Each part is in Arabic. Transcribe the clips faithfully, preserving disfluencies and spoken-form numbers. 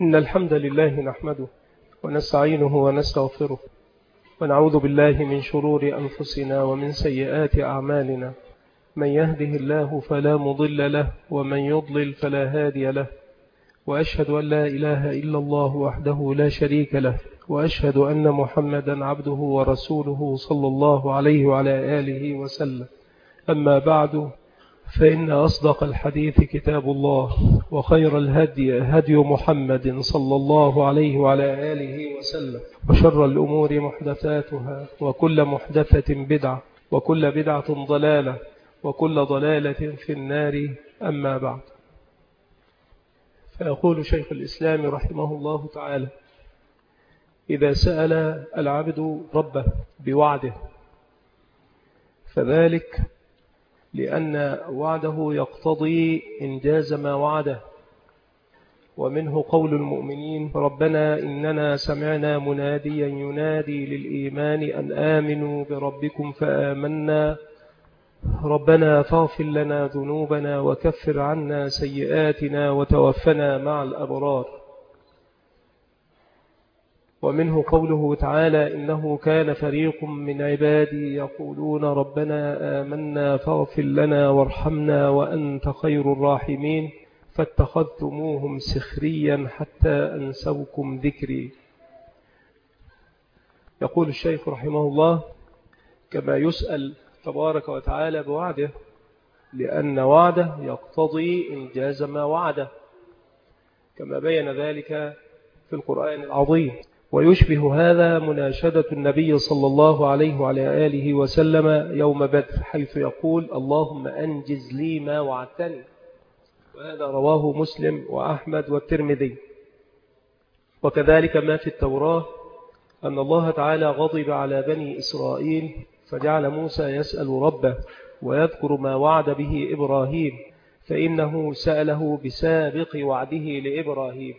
إن الحمد لله نحمده ونستعينه ونستغفره ونعوذ بالله من شرور أنفسنا ومن سيئات أعمالنا. من يهده الله فلا مضل له ومن يضلل فلا هادي له، وأشهد أن لا إله إلا الله وحده لا شريك له، وأشهد أن محمدا عبده ورسوله صلى الله عليه وعلى آله وسلم. أما بعد، فإن أصدق الحديث كتاب الله، وخير الهدي هدي محمد صلى الله عليه وعلى آله وسلم، وشر الأمور محدثاتها، وكل محدثة بدعة، وكل بدعة ضلالة، وكل ضلالة في النار. أما بعد، فيقول شيخ الإسلام رحمه الله تعالى: إذا سأل العبد ربه بوعده فذلك لأن وعده يقتضي إنجاز ما وعده. ومنه قول المؤمنين: ربنا إننا سمعنا مناديا ينادي للإيمان أن آمنوا بربكم فآمنا ربنا فاغفر لنا ذنوبنا وكفر عنا سيئاتنا وتوفنا مع الأبرار. ومنه قوله تعالى: إنه كان فريق من عبادي يقولون ربنا آمنا فاغفر لنا وارحمنا وأنت خير الراحمين فاتخذتموهم سخريا حتى أنسوكم ذكري. يقول الشيخ رحمه الله: كما يسأل تبارك وتعالى بوعده، لأن وعده يقتضي إنجاز ما وعده، كما بين ذلك في القرآن العظيم. ويشبه هذا مناشدة النبي صلى الله عليه وعلى آله وسلم يوم بدر، حيث يقول: اللهم أنجز لي ما وعدتني. وهذا رواه مسلم وأحمد والترمذي. وكذلك ما في التوراة أن الله تعالى غضب على بني إسرائيل فجعل موسى يسأل ربه ويذكر ما وعد به إبراهيم، فإنه سأله بسابق وعده لإبراهيم.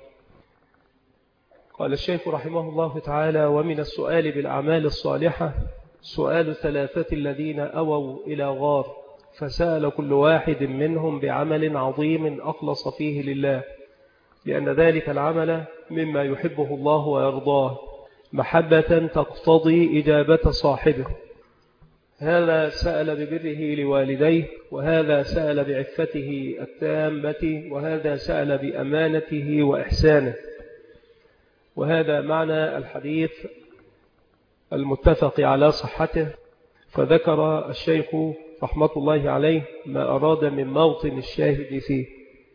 قال الشيخ رحمه الله تعالى: ومن السؤال بالأعمال الصالحة سؤال ثلاثة الذين أووا إلى غار، فسأل كل واحد منهم بعمل عظيم أخلص فيه لله، لأن ذلك العمل مما يحبه الله ويرضاه، محبة تقتضي إجابة صاحبه. هذا سأل ببره لوالديه، وهذا سأل بعفته التامة، وهذا سأل بأمانته وإحسانه. وهذا معنى الحديث المتفق على صحته. فذكر الشيخ رحمة الله عليه ما أراد من موطن الشاهد فيه.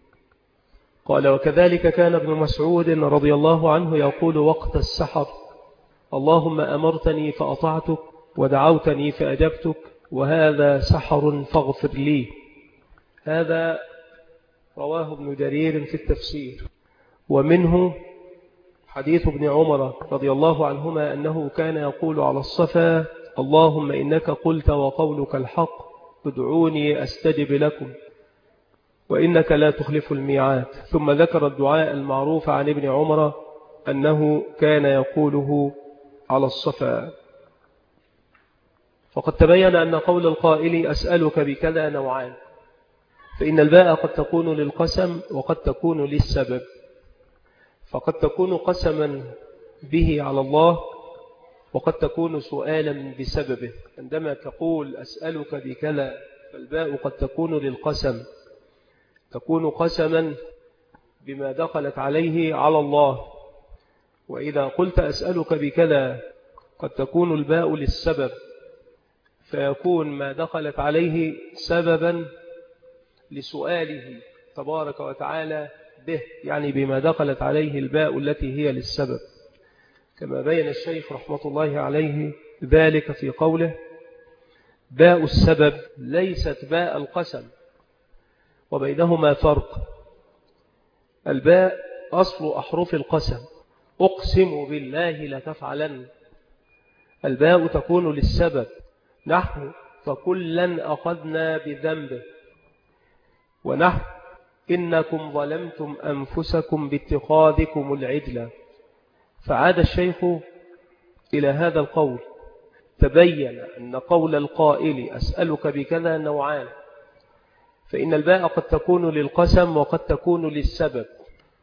قال: وكذلك كان ابن مسعود رضي الله عنه يقول وقت السحر: اللهم أمرتني فأطعتك ودعوتني فأجبتك وهذا سحر فاغفر لي. هذا رواه ابن جرير في التفسير. ومنه حديث ابن عمر رضي الله عنهما أنه كان يقول على الصفا: اللهم إنك قلت وقولك الحق ادعوني أستجب لكم وإنك لا تخلف الميعاد. ثم ذكر الدعاء المعروف عن ابن عمر أنه كان يقوله على الصفا. فقد تبين أن قول القائل أسألك بكذا نوعان، فإن الباء قد تكون للقسم وقد تكون للسبب. فقد تكون قسما به على الله، وقد تكون سؤالا بسببه. عندما تقول أسألك بكذا فالباء قد تكون للقسم، تكون قسما بما دخلت عليه على الله. وإذا قلت أسألك بكذا قد تكون الباء للسبب، فيكون ما دخلت عليه سببا لسؤاله تبارك وتعالى به، يعني بما دخلت عليه الباء التي هي للسبب، كما بين الشيخ رحمة الله عليه ذلك في قوله: باء السبب ليست باء القسم، وبينهما فرق. الباء أصل أحرف القسم: أقسم بالله لتفعلن. الباء تكون للسبب: نحن فكلا أخذنا بذنبه، ونحن إنكم ظلمتم أنفسكم باتخاذكم العجلة. فعاد الشيخ إلى هذا القول، تبين أن قول القائل أسألك بكذا نوعان، فإن الباء قد تكون للقسم وقد تكون للسبب.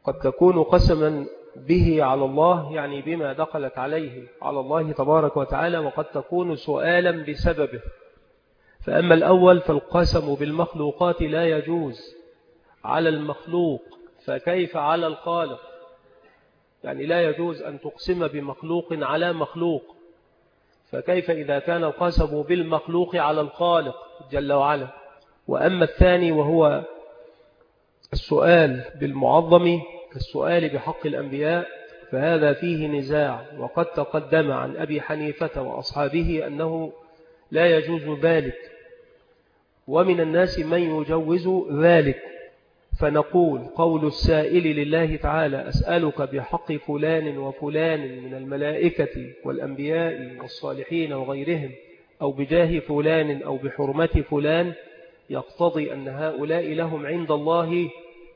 قد تكون قسما به على الله، يعني بما دخلت عليه على الله تبارك وتعالى، وقد تكون سؤالا بسببه. فأما الأول فالقسم بالمخلوقات لا يجوز على المخلوق، فكيف على الخالق؟ يعني لا يجوز أن تقسم بمخلوق على مخلوق، فكيف إذا كان القسم بالمخلوق على الخالق جل وعلا؟ وأما الثاني وهو السؤال بالمعظم كالسؤال بحق الأنبياء، فهذا فيه نزاع، وقد تقدم عن أبي حنيفة وأصحابه أنه لا يجوز ذلك، ومن الناس من يجوز ذلك. فنقول قول السائل لله تعالى أسألك بحق فلان وفلان من الملائكة والأنبياء والصالحين وغيرهم، أو بجاه فلان أو بحرمة فلان، يقتضي أن هؤلاء لهم عند الله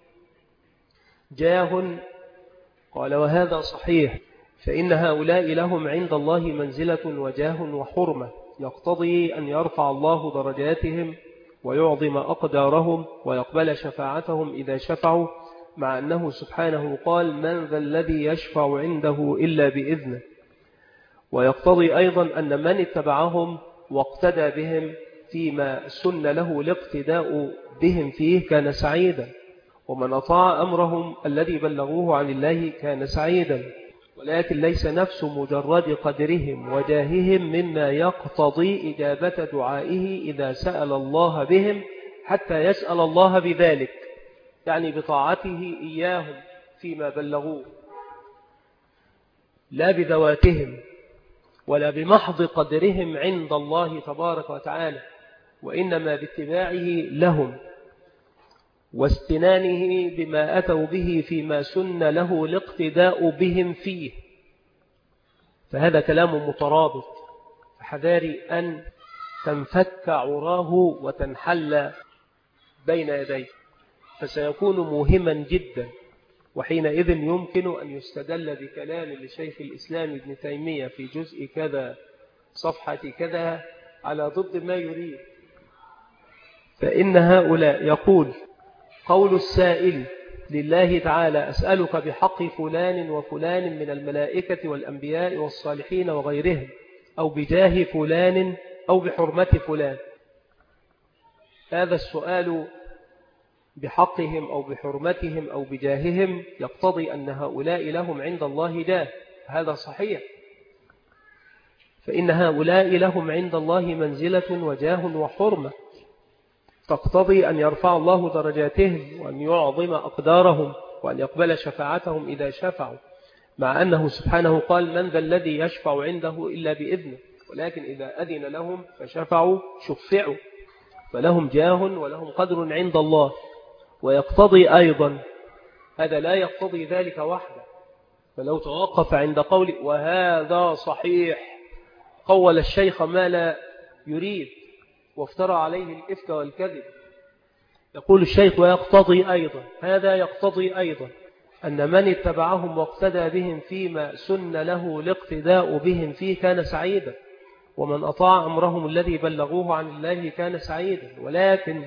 جاه. قال وهذا صحيح، فإن هؤلاء لهم عند الله منزلة وجاه وحرمة، يقتضي أن يرفع الله درجاتهم ويعظم أقدارهم ويقبل شفاعتهم إذا شفعوا، مع أنه سبحانه قال من ذا الذي يشفع عنده إلا بإذنه. ويقتضي أيضا أن من اتبعهم واقتدى بهم فيما سن له الاقتداء بهم فيه كان سعيدا، ومن أطاع أمرهم الذي بلغوه عن الله كان سعيدا، ولكن ليس نفس مجرد قدرهم وجاههم مما يقتضي إجابة دعائه إذا سأل الله بهم حتى يسأل الله بذلك، يعني بطاعته إياهم فيما بلغوه، لا بذواتهم ولا بمحض قدرهم عند الله تبارك وتعالى، وإنما باتباعه لهم واستنانه بما أتوا به فيما سن له الاقتداء بهم فيه. فهذا كلام مترابط، فحذاري أن تنفك عراه وتنحل بين يديه، فسيكون مهما جدا. وحينئذ يمكن أن يستدل بكلام لشيخ الإسلام ابن تيمية في جزء كذا صفحة كذا على ضد ما يريد. فإن هؤلاء يقول قول السائل لله تعالى أسألك بحق فلان وفلان من الملائكة والأنبياء والصالحين وغيرهم، أو بجاه فلان أو بحرمة فلان، هذا السؤال بحقهم أو بحرمتهم أو بجاههم يقتضي أن هؤلاء لهم عند الله جاه، هذا صحيح، فإن هؤلاء لهم عند الله منزلة وجاه وحرمة تقتضي أن يرفع الله درجاتهم وأن يعظم أقدارهم وأن يقبل شفاعتهم إذا شفعوا، مع أنه سبحانه قال من ذا الذي يشفع عنده إلا بإذنه، ولكن إذا أذن لهم فشفعوا شفعوا، فلهم جاه ولهم قدر عند الله. ويقتضي أيضا، هذا لا يقتضي ذلك وحده، فلو توقف عند قول وهذا صحيح قول الشيخ ما لا يريد وافترى عليه الإفك والكذب. يقول الشيخ ويقتضي أيضا، هذا يقتضي أيضا أن من اتبعهم واقتدى بهم فيما سن له الاقتداء بهم فيه كان سعيدا، ومن أطاع أمرهم الذي بلغوه عن الله كان سعيدا. ولكن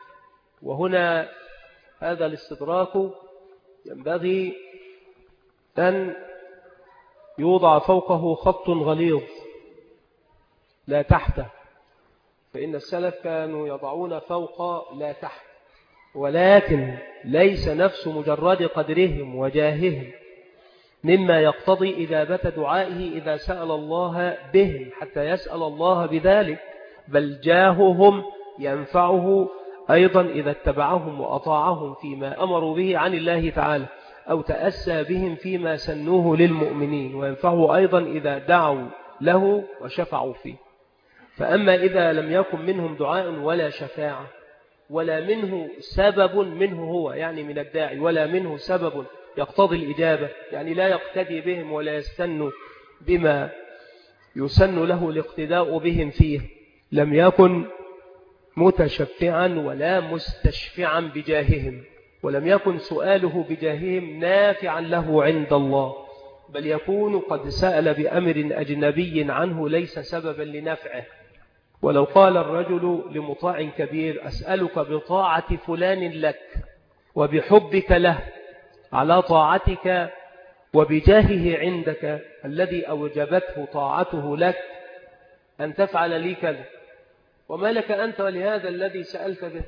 وهنا هذا الاستدراك ينبغي أن يوضع فوقه خط غليظ لا تحته، فإن السلف كانوا يضعون فوق لا تحت، ولكن ليس نفس مجرد قدرهم وجاههم مما يقتضي إجابة دعائه إذا سأل الله بهم حتى يسأل الله بذلك، بل جاههم ينفعه أيضا إذا اتبعهم وأطاعهم فيما أمروا به عن الله تعالى، أو تأسى بهم فيما سنوه للمؤمنين، وينفعه أيضا إذا دعوا له وشفعوا فيه. فأما إذا لم يكن منهم دعاء ولا شفاعة ولا منه سبب منه هو، يعني من الداعي، ولا منه سبب يقتضي الإجابة، يعني لا يقتدي بهم ولا يستن بما يسن له الاقتداء بهم فيه، لم يكن متشفعا ولا مستشفعا بجاههم، ولم يكن سؤاله بجاههم نافعا له عند الله، بل يكون قد سأل بأمر أجنبي عنه ليس سببا لنفعه. ولو قال الرجل لمطاع كبير أسألك بطاعة فلان لك وبحبك له على طاعتك وبجاهه عندك الذي أوجبته طاعته لك أن تفعل لي كذا، وما لك أنت ولهذا الذي سألت به.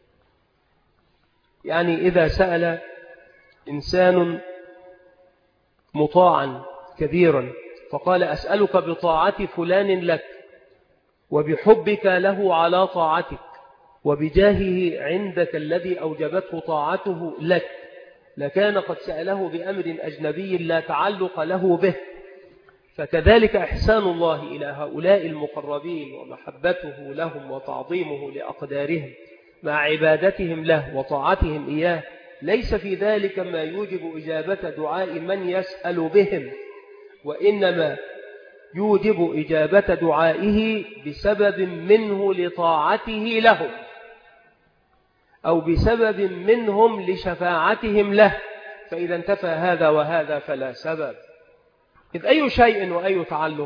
يعني إذا سأل إنسان مطاعا كبيرا فقال أسألك بطاعة فلان لك وبحبك له على طاعتك وبجاهه عندك الذي أوجبته طاعته لك، لكان قد سأله بأمر أجنبي لا تعلق له به. فكذلك إحسان الله إلى هؤلاء المقربين ومحبته لهم وتعظيمه لأقدارهم مع عبادتهم له وطاعتهم إياه، ليس في ذلك ما يوجب إجابة دعاء من يسأل بهم، وإنما يوجب إجابة دعائه بسبب منه لطاعته لهم أو بسبب منهم لشفاعتهم له. فإذا انتفى هذا وهذا فلا سبب. إذ أي شيء وأي تعلق،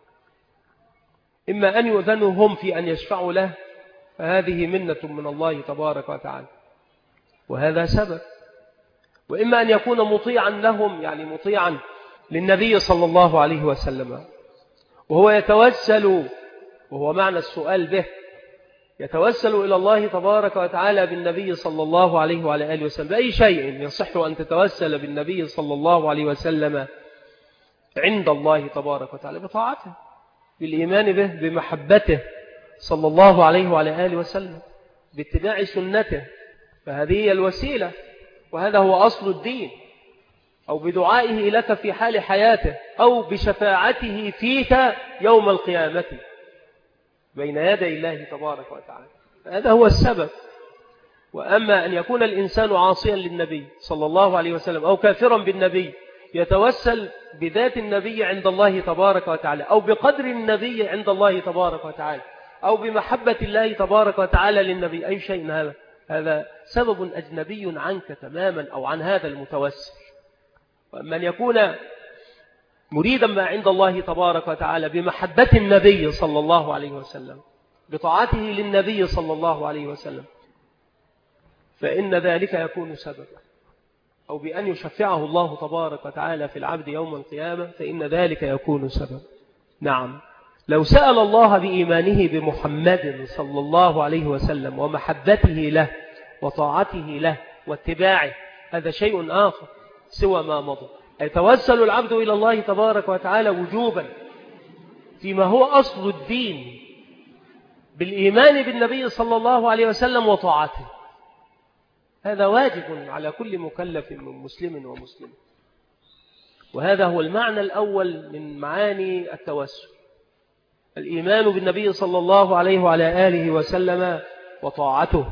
إما أن يؤذنوا هم في أن يشفعوا له فهذه منة من الله تبارك وتعالى وهذا سبب، وإما أن يكون مطيعا لهم، يعني مطيعا للنبي صلى الله عليه وسلم، وهو يتوسل، وهو معنى السؤال به، يتوسل إلى الله تبارك وتعالى بالنبي صلى الله عليه وعلى آله وسلم بأي شيء يصح أن تتوسل بالنبي صلى الله عليه وسلم عند الله تبارك وتعالى بطاعته، بالإيمان به، بمحبته صلى الله عليه وعلى آله وسلم، باتباع سنته، فهذه هي الوسيلة وهذا هو أصل الدين، أو بدعائه لك في حال حياته، أو بشفاعته فيك يوم القيامة بين يدي الله تبارك وتعالى. هذا هو السبب. وأما أن يكون الإنسان عاصيا للنبي صلى الله عليه وسلم أو كافرا بالنبي يتوسل بذات النبي عند الله تبارك وتعالى أو بقدر النبي عند الله تبارك وتعالى أو بمحبة الله تبارك وتعالى للنبي، أي شيء هذا هذا سبب أجنبي عنك تماما أو عن هذا المتوسل. وأما أن يكون مريدا ما عند الله تبارك وتعالى بمحبة النبي صلى الله عليه وسلم بطاعته للنبي صلى الله عليه وسلم فإن ذلك يكون سببا، أو بأن يشفعه الله تبارك وتعالى في العبد يوم القيامة فإن ذلك يكون سببا. نعم، لو سأل الله بإيمانه بمحمد صلى الله عليه وسلم ومحبته له وطاعته له واتباعه هذا شيء آخر سوى ما مضى. يتوسل العبد إلى الله تبارك وتعالى وجوبا فيما هو أصل الدين بالإيمان بالنبي صلى الله عليه وسلم وطاعته، هذا واجب على كل مكلف من مسلم ومسلم. وهذا هو المعنى الأول من معاني التوسل، الإيمان بالنبي صلى الله عليه وعلى آله وسلم وطاعته.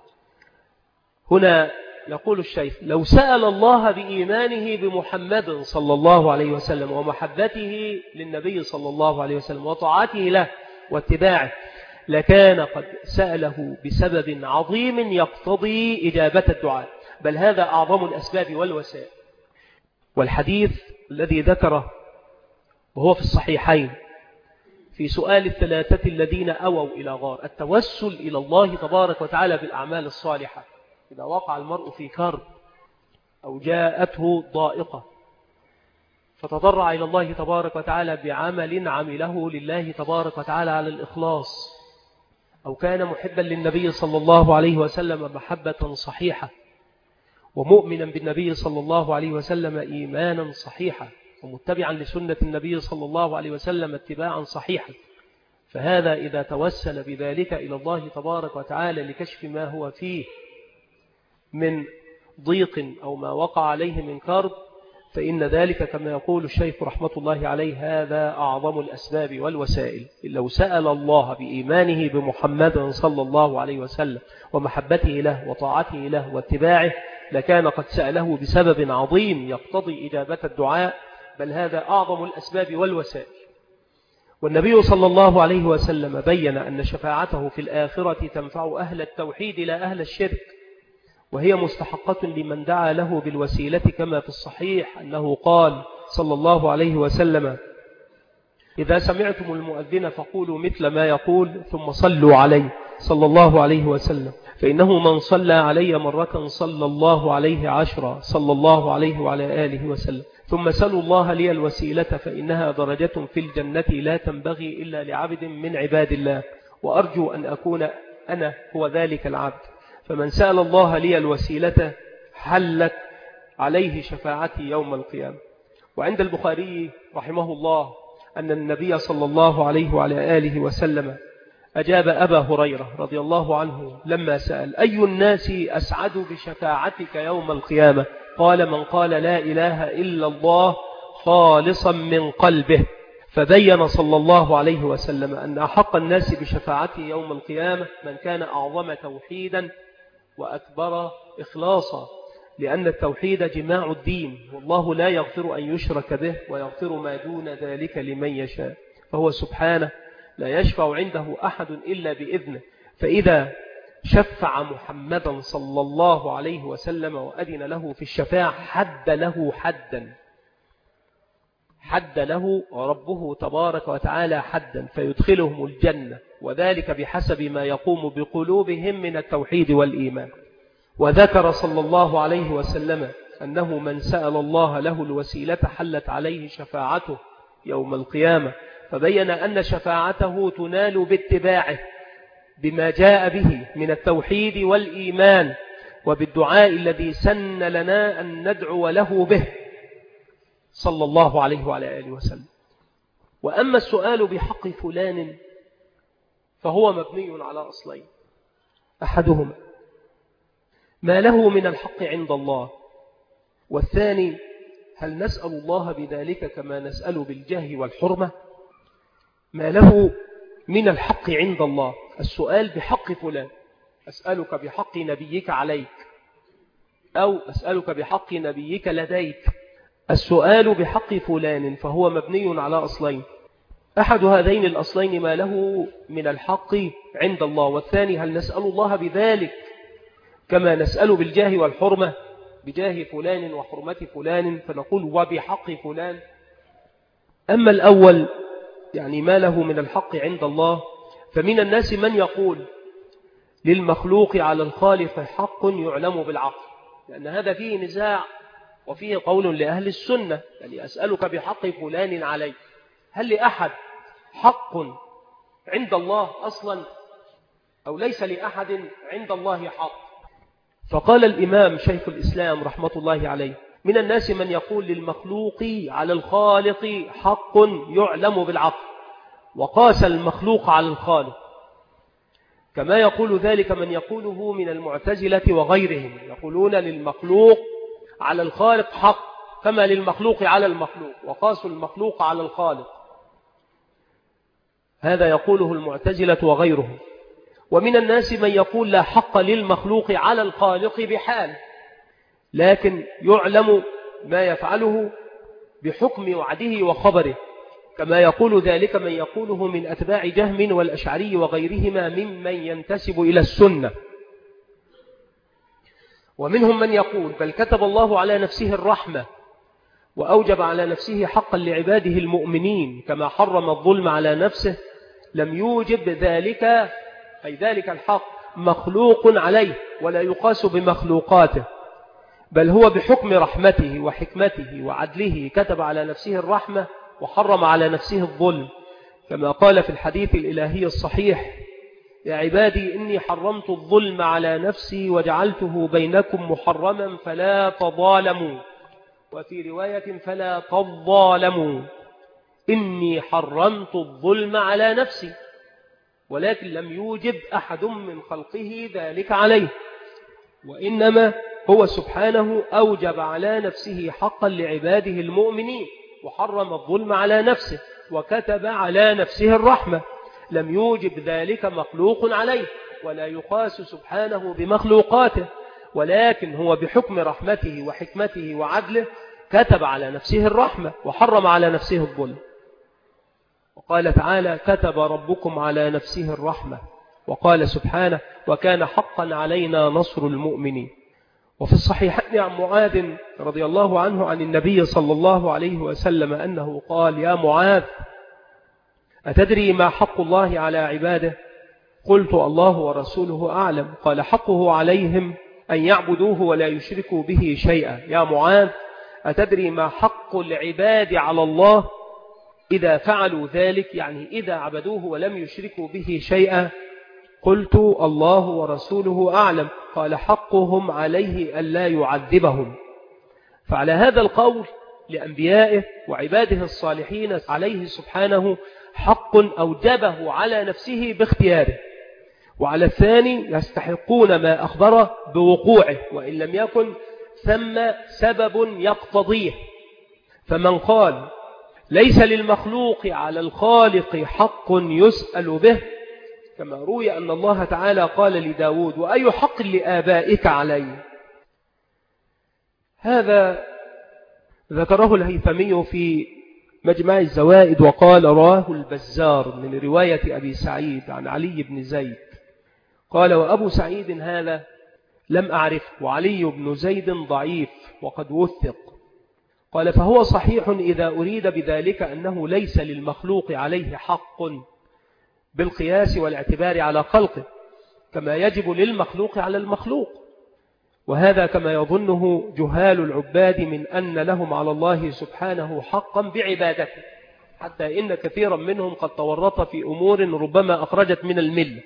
هنا يقول الشيخ لو سأل الله بإيمانه بمحمد صلى الله عليه وسلم ومحبته للنبي صلى الله عليه وسلم وطاعته له واتباعه لكان قد سأله بسبب عظيم يقتضي إجابة الدعاء، بل هذا أعظم الأسباب والوسائل. والحديث الذي ذكره وهو في الصحيحين في سؤال الثلاثة الذين أووا إلى غار التوسل إلى الله تبارك وتعالى بالأعمال الصالحة إذا وقع المرء في كرب أو جاءته ضائقة فتضرع إلى الله تبارك وتعالى بعمل عمله لله تبارك وتعالى على الإخلاص، أو كان محبا للنبي صلى الله عليه وسلم محبة صحيحة ومؤمنا بالنبي صلى الله عليه وسلم إيمانا صحيحا ومتبعا لسنة النبي صلى الله عليه وسلم اتباعا صحيحا، فهذا إذا توسل بذلك إلى الله تبارك وتعالى لكشف ما هو فيه من ضيق أو ما وقع عليه من كرب فإن ذلك كما يقول الشيخ رحمة الله عليه هذا أعظم الأسباب والوسائل. لو سأل الله بإيمانه بمحمد صلى الله عليه وسلم ومحبته له وطاعته له واتباعه لكان قد سأله بسبب عظيم يقتضي إجابة الدعاء، بل هذا أعظم الأسباب والوسائل. والنبي صلى الله عليه وسلم بين أن شفاعته في الآخرة تنفع أهل التوحيد لا أهل الشرك، وهي مستحقة لمن دعا له بالوسيلة كما في الصحيح أنه قال صلى الله عليه وسلم إذا سمعتم المؤذن فقولوا مثل ما يقول ثم صلوا عليه صلى الله عليه وسلم، فإنه من صلى علي مرة صلى الله عليه عشرة صلى الله عليه وعلى آله وسلم. ثم سلوا الله لي الوسيلة فإنها درجة في الجنة لا تنبغي إلا لعبد من عباد الله، وأرجو أن أكون أنا هو ذلك العبد. فمن سأل الله لي الوسيلة حلت عليه شفاعتي يوم القيامة. وعند البخاري رحمه الله أن النبي صلى الله عليه وعلى آله وسلم أجاب أبا هريرة رضي الله عنه لما سأل: أي الناس أسعد بشفاعتك يوم القيامة؟ قال: من قال لا إله إلا الله خالصا من قلبه. فبين صلى الله عليه وسلم أن أحق الناس بشفاعته يوم القيامة من كان أعظم توحيدا وأكبر إخلاصا، لأن التوحيد جماع الدين، والله لا يغفر أن يشرك به ويغفر ما دون ذلك لمن يشاء، فهو سبحانه لا يشفع عنده أحد إلا بإذنه. فإذا شفع محمدا صلى الله عليه وسلم وأذن له في الشفاعة حد له حدا حد له ربه تبارك وتعالى حدا فيدخلهم الجنة، وذلك بحسب ما يقوم بقلوبهم من التوحيد والإيمان. وذكر صلى الله عليه وسلم أنه من سأل الله له الوسيلة حلت عليه شفاعته يوم القيامة، فبين أن شفاعته تنال باتباعه بما جاء به من التوحيد والإيمان وبالدعاء الذي سن لنا أن ندعو له به صلى الله عليه وعلى آله وسلم. وأما السؤال بحق فلان فهو مبني على أصلين: أحدهما ما له من الحق عند الله، والثاني هل نسأل الله بذلك كما نسأل بالجاه والحرمة؟ ما له من الحق عند الله، السؤال بحق فلان: أسألك بحق نبيك عليك، أو أسألك بحق نبيك لديك. السؤال بحق فلان فهو مبني على أصلين: أحد هذين الأصلين ما له من الحق عند الله، والثاني هل نسأل الله بذلك كما نسأل بالجاه والحرمة، بجاه فلان وحرمة فلان، فنقول وبحق فلان. أما الأول يعني ما له من الحق عند الله، فمن الناس من يقول للمخلوق على الخالق حق يعلم بالعقل، لأن هذا فيه نزاع وفيه قول لأهل السنة، يعني أسألك بحق فلان عليك. هل لأحد حق عند الله أصلا أو ليس لأحد عند الله حق؟ فقال الإمام شيخ الإسلام رحمة الله عليه: من الناس من يقول للمخلوق على الخالق حق يعلم بالعقل، وقاس المخلوق على الخالق، كما يقول ذلك من يقوله من المعتزلة وغيرهم، يقولون للمخلوق على الخالق حق كما للمخلوق على المخلوق، وقاسوا المخلوق على الخالق. هذا يقوله المعتزلة وغيرهم. ومن الناس من يقول لا حق للمخلوق على الخالق بحال، لكن يعلم ما يفعله بحكم وعده وخبره، كما يقول ذلك من يقوله من أتباع جهم والأشعري وغيرهما ممن ينتسب إلى السنة. ومنهم من يقول بل كتب الله على نفسه الرحمة وأوجب على نفسه حقا لعباده المؤمنين، كما حرم الظلم على نفسه لم يوجب ذلك أي ذلك الحق مخلوق عليه ولا يقاس بمخلوقاته، بل هو بحكم رحمته وحكمته وعدله كتب على نفسه الرحمة وحرم على نفسه الظلم، كما قال في الحديث الإلهي الصحيح: يا عبادي إني حرمت الظلم على نفسي وجعلته بينكم محرما فلا تظالموا، وفي رواية فلا تظالموا، إني حرمت الظلم على نفسي، ولكن لم يوجب أحد من خلقه ذلك عليه، وإنما هو سبحانه أوجب على نفسه حقا لعباده المؤمنين وحرم الظلم على نفسه وكتب على نفسه الرحمة، لم يوجب ذلك مخلوق عليه ولا يقاس سبحانه بمخلوقاته، ولكن هو بحكم رحمته وحكمته وعدله كتب على نفسه الرحمة وحرم على نفسه الظلم. وقال تعالى: كتب ربكم على نفسه الرحمة. وقال سبحانه: وكان حقا علينا نصر المؤمنين. وفي الصحيحين عن معاذ رضي الله عنه عن النبي صلى الله عليه وسلم أنه قال: يا معاذ أتدري ما حق الله على عباده؟ قلت الله ورسوله أعلم. قال حقه عليهم أن يعبدوه ولا يشركوا به شيئا. يا معاذ أتدري ما حق العباد على الله إذا فعلوا ذلك؟ يعني إذا عبدوه ولم يشركوا به شيئا. قلت الله ورسوله أعلم. قال حقهم عليه ألا يعذبهم. فعلى هذا القول لأنبيائه وعباده الصالحين عليه سبحانه حق أوجبه على نفسه باختياره، وعلى الثاني يستحقون ما أخبره بوقوعه وإن لم يكن ثم سبب يقتضيه. فمن قال ليس للمخلوق على الخالق حق يسأل به، كما روي أن الله تعالى قال لداود وأي حق لآبائك علي، هذا ذكره الهيثمي في مجمع الزوائد وقال راه البزار من رواية أبي سعيد عن علي بن زيد قال وأبو سعيد هذا لم أعرفه وعلي بن زيد ضعيف وقد وثق. قال فهو صحيح إذا أريد بذلك أنه ليس للمخلوق عليه حق بالقياس والاعتبار على خلقه كما يجب للمخلوق على المخلوق، وهذا كما يظنه جهال العباد من أن لهم على الله سبحانه حقا بعبادته، حتى إن كثيرا منهم قد تورط في أمور ربما أخرجت من الملة.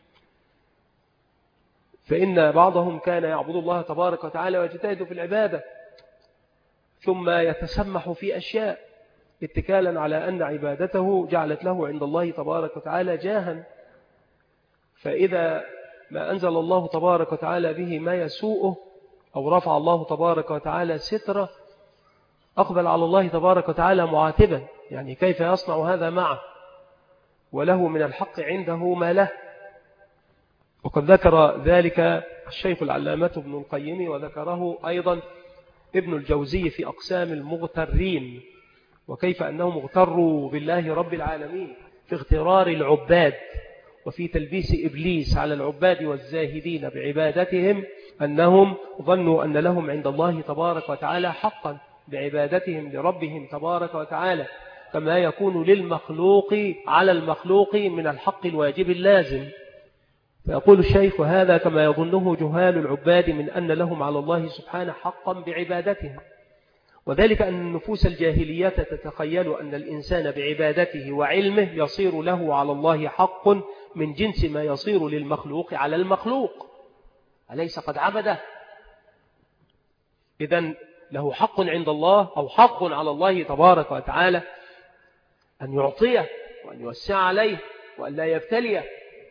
فإن بعضهم كان يعبد الله تبارك وتعالى ويجتهد في العبادة ثم يتسمح في أشياء اتكالا على أن عبادته جعلت له عند الله تبارك وتعالى جاها، فإذا ما أنزل الله تبارك وتعالى به ما يسوءه أو رفع الله تبارك وتعالى ستره أقبل على الله تبارك وتعالى معاتبا، يعني كيف يصنع هذا معه وله من الحق عنده ما له. وقد ذكر ذلك الشيخ العلامة ابن القيم وذكره أيضا ابن الجوزي في أقسام المغترين، وكيف أنهم اغتروا بالله رب العالمين في اغترار العباد وفي تلبيس إبليس على العباد والزاهدين بعبادتهم أنهم ظنوا أن لهم عند الله تبارك وتعالى حقا بعبادتهم لربهم تبارك وتعالى كما يكون للمخلوق على المخلوق من الحق الواجب اللازم. فيقول الشيخ هذا كما يظنه جهال العباد من أن لهم على الله سبحانه حقا بعبادتهم، وذلك أن النفوس الجاهلية تتخيل أن الإنسان بعبادته وعلمه يصير له على الله حق من جنس ما يصير للمخلوق على المخلوق، أليس قد عبده؟ إذن له حق عند الله أو حق على الله تبارك وتعالى أن يعطيه وأن يوسع عليه وأن لا يبتليه.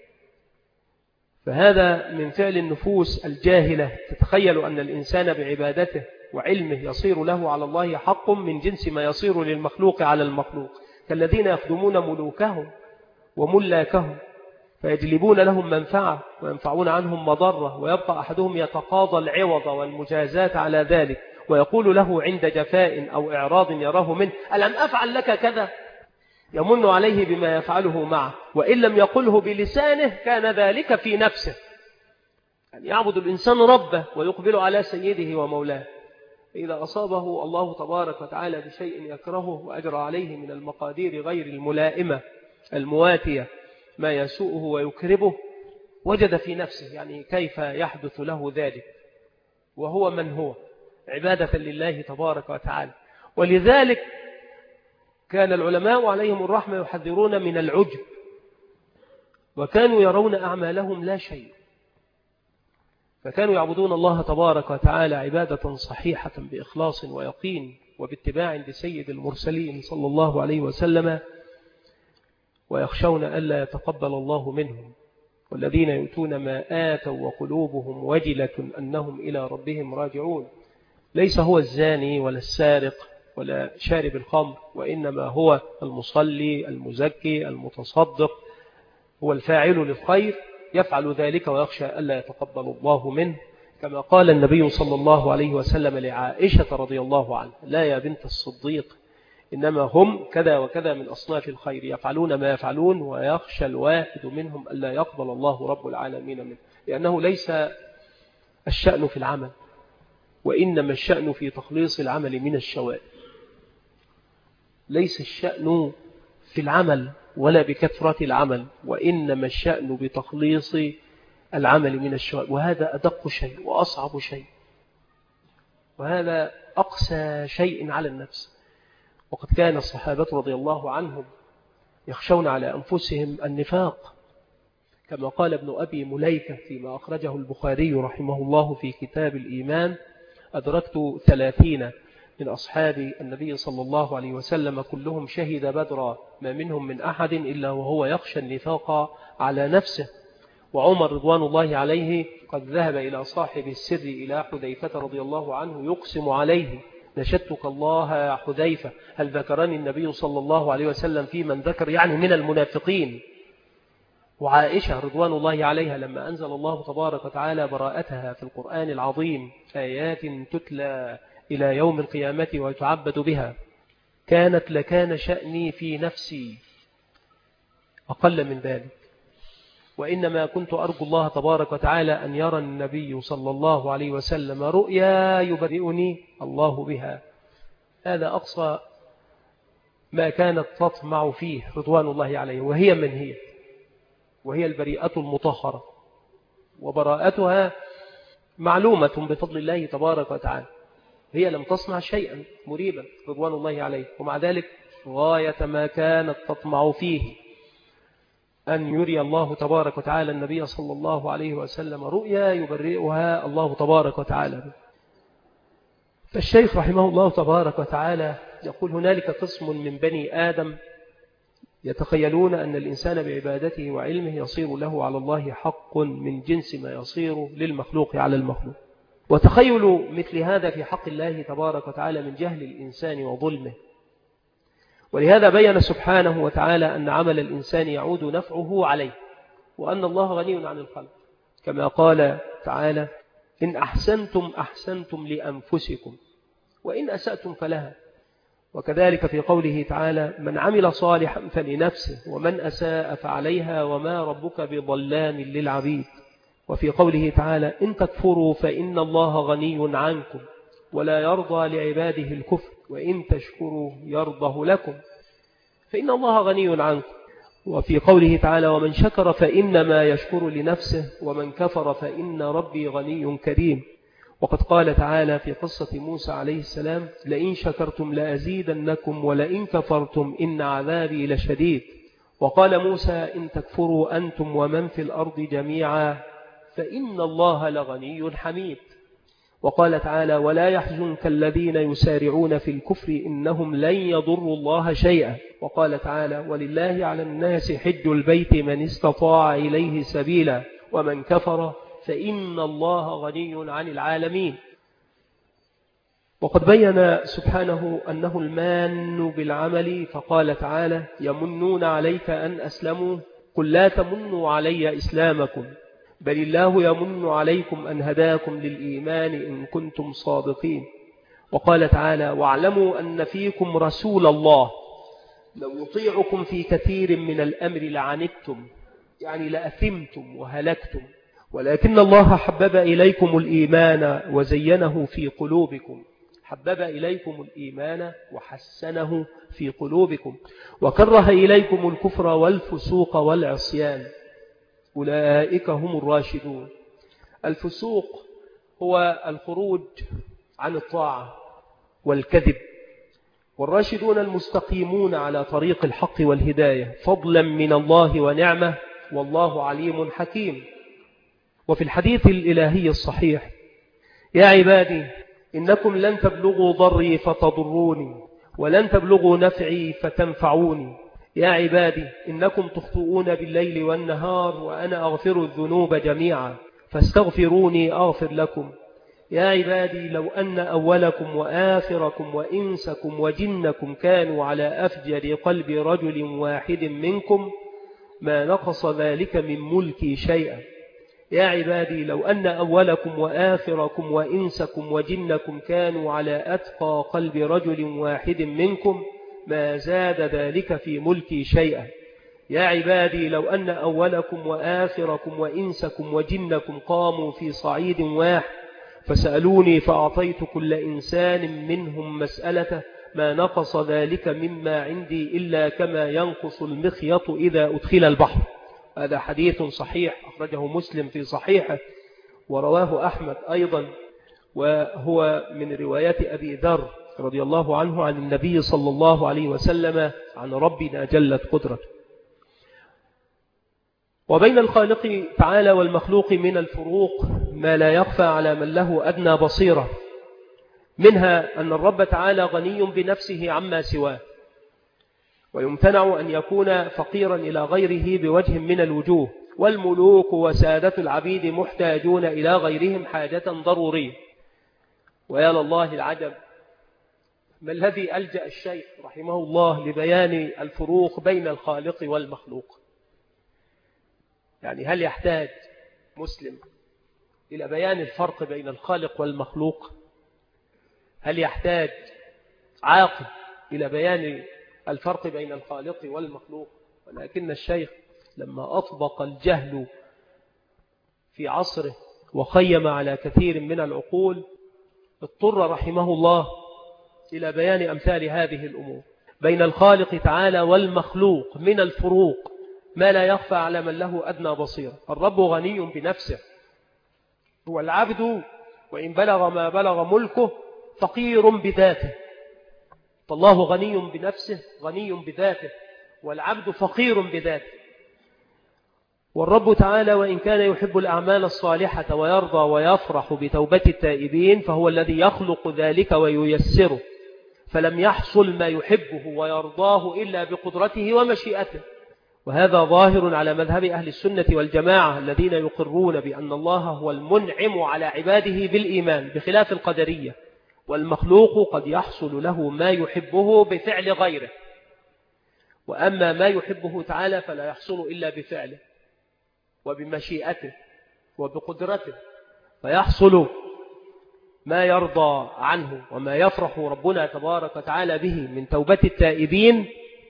فهذا من فعل النفوس الجاهلة تتخيل أن الإنسان بعبادته وعلمه يصير له على الله حق من جنس ما يصير للمخلوق على المخلوق، كالذين يخدمون ملوكهم وملاكهم فيجلبون لهم منفعة وينفعون عنهم مضرة، ويبقى أحدهم يتقاضى العوض والمجازات على ذلك ويقول له عند جفاء أو إعراض يراه منه ألم أفعل لك كذا، يمن عليه بما يفعله معه، وإن لم يقله بلسانه كان ذلك في نفسه. يعني يعبد الإنسان ربه ويقبل على سيده ومولاه، إذا أصابه الله تبارك وتعالى بشيء يكرهه وأجرى عليه من المقادير غير الملائمة المواتية ما يسوءه ويكربه وجد في نفسه يعني كيف يحدث له ذلك وهو من هو عبادة لله تبارك وتعالى. ولذلك كان العلماء عليهم الرحمة يحذرون من العجب، وكانوا يرون أعمالهم لا شيء، فكانوا يعبدون الله تبارك وتعالى عبادة صحيحة بإخلاص ويقين وباتباع لسيد المرسلين صلى الله عليه وسلم، ويخشون ألا يتقبل الله منهم، والذين يؤتون ما آتوا وقلوبهم وجلة أنهم إلى ربهم راجعون. ليس هو الزاني ولا السارق ولا شارب الخمر، وإنما هو المصلي المزكي المتصدق، هو الفاعل للخير يفعل ذلك ويخشى ألا يتقبل الله منه، كما قال النبي صلى الله عليه وسلم لعائشة رضي الله عنها لا يا بنت الصديق إنما هم كذا وكذا من أصناف الخير يفعلون ما يفعلون ويخشى الواحد منهم ألا يقبل الله رب العالمين منه، لأنه ليس الشأن في العمل وإنما الشأن في تخليص العمل من الشوائب. ليس الشأن في العمل ولا بكثرة العمل، وإنما الشأن بتخليص العمل من الشوائب، وهذا أدق شيء وأصعب شيء، وهذا أقسى شيء على النفس. وقد كان الصحابة رضي الله عنهم يخشون على أنفسهم النفاق، كما قال ابن أبي مليكة فيما أخرجه البخاري رحمه الله في كتاب الإيمان: أدركت ثلاثين من أصحاب النبي صلى الله عليه وسلم كلهم شهد بدرا، ما منهم من أحد إلا وهو يخشى النفاق على نفسه. وعمر رضوان الله عليه قد ذهب إلى صاحب السر إلى حذيفة رضي الله عنه يقسم عليه: نشدتك الله يا حذيفة، هل ذكرني النبي صلى الله عليه وسلم في من ذكر، يعني من المنافقين. وعائشة رضوان الله عليها لما أنزل الله تبارك وتعالى براءتها في القرآن العظيم آيات تتلى إلى يوم القيامة ويتعبد بها، كانت لكان شأني في نفسي أقل من ذلك، وإنما كنت أرجو الله تبارك وتعالى أن يرى النبي صلى الله عليه وسلم رؤيا يبرئني الله بها. هذا أقصى ما كانت تطمع فيه رضوان الله عليه. وهي من هي؟ وهي البريئة المطهرة، وبراءتها معلومة بفضل الله تبارك وتعالى. هي لم تصنع شيئا مريبا رضوان الله عليه، ومع ذلك غاية ما كانت تطمع فيه أن يري الله تبارك وتعالى النبي صلى الله عليه وسلم رؤيا يبرئها الله تبارك وتعالى. فالشيخ رحمه الله تبارك وتعالى يقول: هنالك قسم من بني آدم يتخيلون أن الإنسان بعبادته وعلمه يصير له على الله حق من جنس ما يصير للمخلوق على المخلوق. وتخيل مثل هذا في حق الله تبارك وتعالى من جهل الإنسان وظلمه. ولهذا بيّن سبحانه وتعالى أن عمل الإنسان يعود نفعه عليه، وأن الله غني عن الخلق، كما قال تعالى: إن أحسنتم أحسنتم لأنفسكم وإن أسأتم فلها. وكذلك في قوله تعالى: من عمل صالحا فلنفسه ومن أساء فعليها وما ربك بظلام للعبيد. وفي قوله تعالى: إن تكفروا فإن الله غني عنكم ولا يرضى لعباده الكفر وإن تشكروا يرضه لكم فإن الله غني عنكم. وفي قوله تعالى: ومن شكر فإنما يشكر لنفسه ومن كفر فإن ربي غني كريم. وقد قال تعالى في قصة موسى عليه السلام: لئن شكرتم لأزيدنكم ولئن كفرتم إن عذابي لشديد. وقال موسى: إن تكفروا أنتم ومن في الأرض جميعا فإن الله لغني حميد. وقال تعالى: ولا يحزنك الذين يسارعون في الكفر إنهم لن يضروا الله شيئا. وقال تعالى: ولله على الناس حج البيت من استطاع إليه سبيلا ومن كفر فإن الله غني عن العالمين. وقد بين سبحانه أنه المان بالعمل، فقال تعالى: يمنون عليك أن أسلموا قل لا تمنوا علي إسلامكم بل الله يمن عليكم أن هداكم للإيمان إن كنتم صادقين. وقال تعالى: واعلموا أن فيكم رسول الله لو يطيعكم في كثير من الأمر لعنتم، يعني لأثمتم وهلكتم، ولكن الله حبب إليكم الإيمان وزينه في قلوبكم حبب إليكم الإيمان وحسنه في قلوبكم وكره إليكم الكفر والفسوق والعصيان أولئك هم الراشدون. الفسوق هو الخروج عن الطاعة والكذب، والراشدون المستقيمون على طريق الحق والهداية فضلا من الله ونعمة والله عليم حكيم. وفي الحديث الإلهي الصحيح: يا عبادي إنكم لن تبلغوا ضري فتضروني ولن تبلغوا نفعي فتنفعوني. يا عبادي إنكم تخطئون بالليل والنهار وأنا أغفر الذنوب جميعا فاستغفروني أغفر لكم. يا عبادي لو أن أولكم وآخركم وإنسكم وجنكم كانوا على أفجر قلب رجل واحد منكم ما نقص ذلك من ملكي شيئا. يا عبادي لو أن أولكم وآخركم وإنسكم وجنكم كانوا على أتقى قلب رجل واحد منكم ما زاد ذلك في ملكي شيئا. يا عبادي لو أن أولكم وآخركم وإنسكم وجنكم قاموا في صعيد واحد فسألوني فأعطيت كل إنسان منهم مسألته ما نقص ذلك مما عندي إلا كما ينقص المخيط إذا أدخل البحر. هذا حديث صحيح أخرجه مسلم في صحيحه، ورواه أحمد أيضا، وهو من رواية أبي ذر رضي الله عنه عن النبي صلى الله عليه وسلم عن ربنا جلت قدرته. وبين الخالق تعالى والمخلوق من الفروق ما لا يخفى على من له أدنى بصيرة، منها أن الرب تعالى غني بنفسه عما سواه، ويمتنع أن يكون فقيرا إلى غيره بوجه من الوجوه، والملوك وسادة العبيد محتاجون إلى غيرهم حاجة ضرورية. ويا لله العجب، ما الذي ألجأ الشيخ رحمه الله لبيان الفروق بين الخالق والمخلوق؟ يعني هل يحتاج مسلم إلى بيان الفرق بين الخالق والمخلوق؟ هل يحتاج عاقل إلى بيان الفرق بين الخالق والمخلوق؟ ولكن الشيخ لما أطبق الجهل في عصره وخيم على كثير من العقول اضطر رحمه الله إلى بيان أمثال هذه الأمور. بين الخالق تعالى والمخلوق من الفروق ما لا يخفى على من له أدنى بصيرة. الرب غني بنفسه، هو العبد وإن بلغ ما بلغ ملكه فقير بذاته. فالله غني بنفسه غني بذاته، والعبد فقير بذاته. والرب تعالى وإن كان يحب الأعمال الصالحة ويرضى ويفرح بتوبة التائبين، فهو الذي يخلق ذلك وييسره، فلم يحصل ما يحبه ويرضاه إلا بقدرته ومشيئته. وهذا ظاهر على مذهب أهل السنة والجماعة الذين يقرون بأن الله هو المنعم على عباده بالإيمان بخلاف القدرية. والمخلوق قد يحصل له ما يحبه بفعل غيره، وأما ما يحبه تعالى فلا يحصل إلا بفعله وبمشيئته وبقدرته، فيحصل ما يرضى عنه وما يفرح ربنا تبارك وتعالى به من توبة التائبين.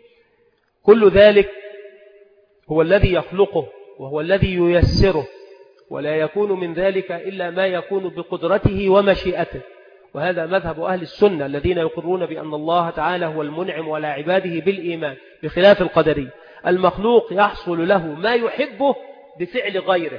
كل ذلك هو الذي يخلقه وهو الذي ييسره، ولا يكون من ذلك إلا ما يكون بقدرته ومشيئته. وهذا مذهب أهل السنة الذين يقرون بأن الله تعالى هو المنعم على عباده بالإيمان بخلاف القدري. المخلوق يحصل له ما يحبه بفعل غيره،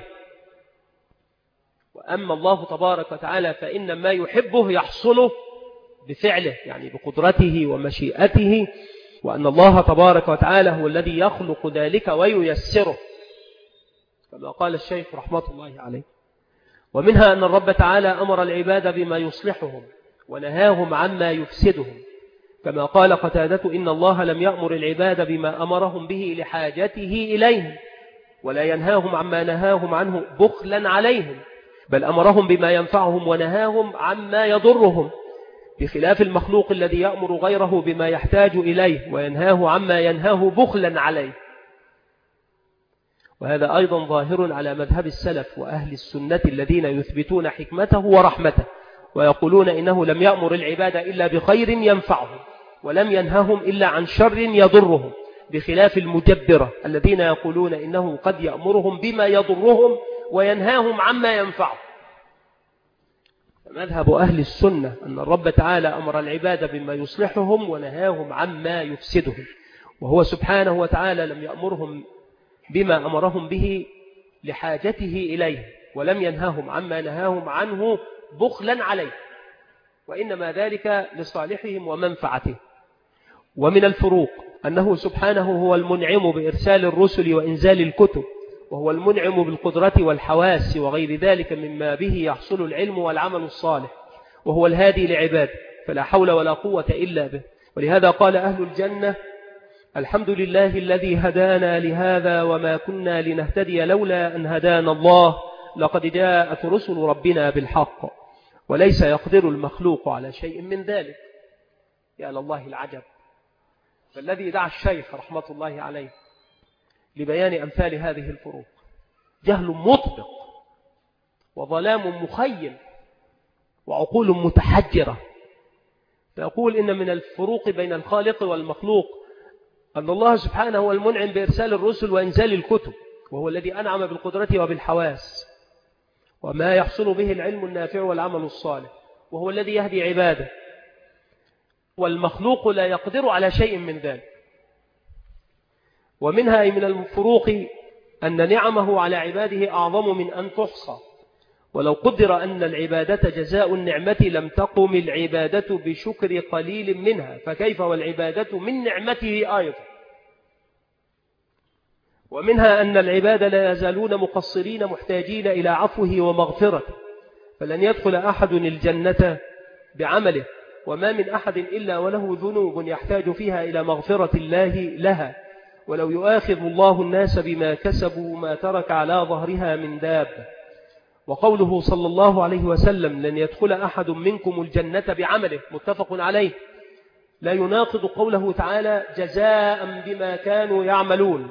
وأما الله تبارك وتعالى فإن ما يحبه يحصل بفعله، يعني بقدرته ومشيئته، وأن الله تبارك وتعالى هو الذي يخلق ذلك وييسره كما قال الشيخ رحمة الله عليه. ومنها أن الرب تعالى أمر العباد بما يصلحهم ونهاهم عما يفسدهم، كما قال قتادة إن الله لم يأمر العباد بما أمرهم به لحاجته إليهم ولا ينهاهم عما نهاهم عنه بخلا عليهم، بل أمرهم بما ينفعهم ونهاهم عما يضرهم، بخلاف المخلوق الذي يأمر غيره بما يحتاج إليه وينهاه عما ينهاه بخلا عليه. وهذا أيضا ظاهر على مذهب السلف وأهل السنة الذين يثبتون حكمته ورحمته، ويقولون إنه لم يأمر العباد إلا بخير ينفعهم ولم ينههم إلا عن شر يضرهم، بخلاف المجبرة الذين يقولون إنه قد يأمرهم بما يضرهم وينهاهم عما ينفعهم. مذهب أهل السنة أن الرب تعالى أمر العباد بما يصلحهم ونهاهم عما يفسدهم، وهو سبحانه وتعالى لم يأمرهم بما أمرهم به لحاجته إليه ولم ينهاهم عما نهاهم عنه بخلا عليه، وإنما ذلك لصالحهم ومنفعته. ومن الفروق أنه سبحانه هو المنعم بإرسال الرسل وإنزال الكتب، وهو المنعم بالقدرة والحواس وغير ذلك مما به يحصل العلم والعمل الصالح، وهو الهادي لعباده فلا حول ولا قوة إلا به. ولهذا قال أهل الجنة الحمد لله الذي هدانا لهذا وما كنا لنهتدي لولا أن هدانا الله لقد جاءت رسل ربنا بالحق وليس يقدر المخلوق على شيء من ذلك. يا لله العجب. فالذي دعا الشيخ رحمة الله عليه لبيان أمثال هذه الفروق جهل مطبق وظلام مخيل وعقول متحجرة، فيقول إن من الفروق بين الخالق والمخلوق أن الله سبحانه هو المنعم بإرسال الرسل وإنزال الكتب، وهو الذي أنعم بالقدرة وبالحواس وما يحصل به العلم النافع والعمل الصالح، وهو الذي يهدي عباده. والمخلوق لا يقدر على شيء من ذلك. ومنها أي من الفروق أن نعمه على عباده أعظم من أن تحصى، ولو قدر أن العبادة جزاء النعمة لم تقم العبادة بشكر قليل منها، فكيف والعبادة من نعمته أيضا. ومنها أن العباد لا يزالون مقصرين محتاجين إلى عفوه ومغفرته، فلن يدخل أحد الجنة بعمله، وما من أحد إلا وله ذنوب يحتاج فيها إلى مغفرة الله لها، ولو يؤاخذ الله الناس بما كسبوا ما ترك على ظهرها من دابة. وقوله صلى الله عليه وسلم لن يدخل أحد منكم الجنة بعمله متفق عليه لا يناقض قوله تعالى جزاء بما كانوا يعملون.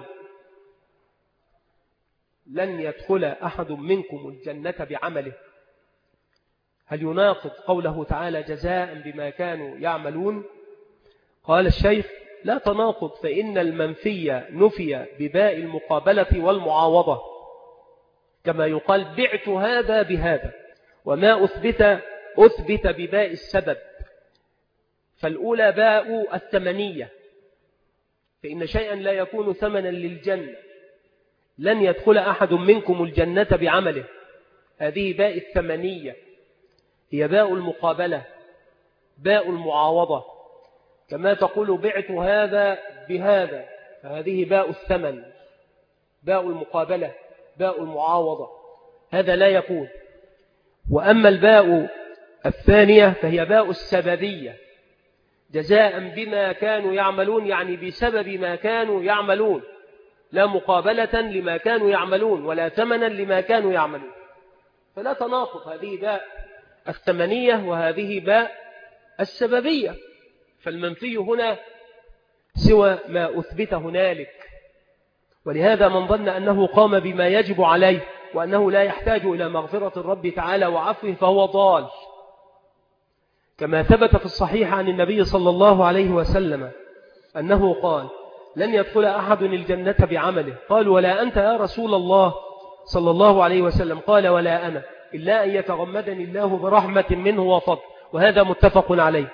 لن يدخل أحد منكم الجنة بعمله، هل يناقض قوله تعالى جزاء بما كانوا يعملون؟ قال الشيخ لا تناقض، فإن المنفي نفي بباء المقابلة والمعاوضة، كما يقال بعت هذا بهذا، وما أثبت أثبت بباء السبب، فالأولى باء الثمنية، فإن شيئا لا يكون ثمنا للجنة. لن يدخل أحد منكم الجنة بعمله، هذه باء الثمنية، هي باء المقابلة، باء المعاوضة، كما تقول بعت هذا بهذا، فهذه باء الثمن، باء المقابلة، باء المعاوضة، هذا لا يكون. وأما الباء الثانية فهي باء السببية، جزاء بما كانوا يعملون، يعني بسبب ما كانوا يعملون، لا مقابلة لما كانوا يعملون ولا ثمنا لما كانوا يعملون، فلا تناقض، هذه باء الثمنية وهذه باء السببية، فالمنفي هنا سوى ما أثبت هنالك. ولهذا من ظن أنه قام بما يجب عليه وأنه لا يحتاج إلى مغفرة الرب تعالى وعفوه فهو ضال، كما ثبت في الصحيح عن النبي صلى الله عليه وسلم أنه قال لن يدخل أحد الجنة بعمله، قال ولا أنت يا رسول الله صلى الله عليه وسلم، قال ولا أنا، إلا أن يتغمدني الله برحمة منه وفضل، وهذا متفق عليه.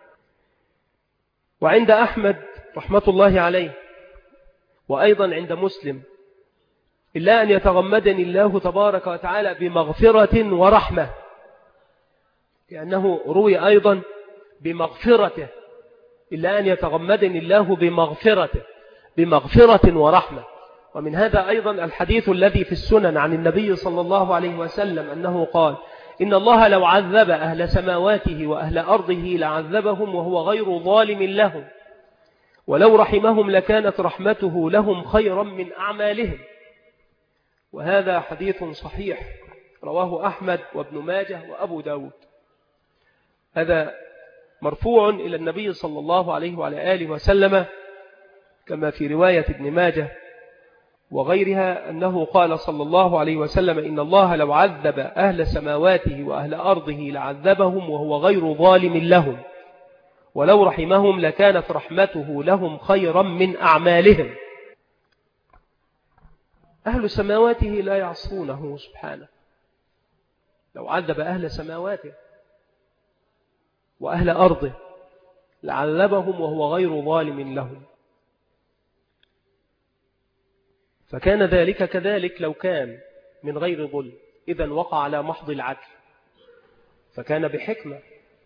وعند أحمد رحمة الله عليه وأيضا عند مسلم إلا أن يتغمدني الله تبارك وتعالى بمغفرة ورحمة، لأنه روي أيضا بمغفرته، إلا أن يتغمدني الله بمغفرته، بمغفرة ورحمة. ومن هذا أيضا الحديث الذي في السنن عن النبي صلى الله عليه وسلم أنه قال إن الله لو عذب أهل سماواته وأهل أرضه لعذبهم وهو غير ظالم لهم، ولو رحمهم لكانت رحمته لهم خيرا من أعمالهم. وهذا حديث صحيح رواه أحمد وابن ماجه وأبو داود، هذا مرفوع إلى النبي صلى الله عليه وعلى آله وسلم، كما في رواية ابن ماجه وغيرها أنه قال صلى الله عليه وسلم إن الله لو عذب أهل سماواته وأهل أرضه لعذبهم وهو غير ظالم لهم، ولو رحمهم لكانت رحمته لهم خيرا من أعمالهم. أهل سماواته لا يعصونه سبحانه، لو عذب أهل سماواته وأهل أرضه لعذبهم وهو غير ظالم لهم، فكان ذلك كذلك لو كان من غير ظلم، إذن وقع على محض العدل، فكان بحكمة،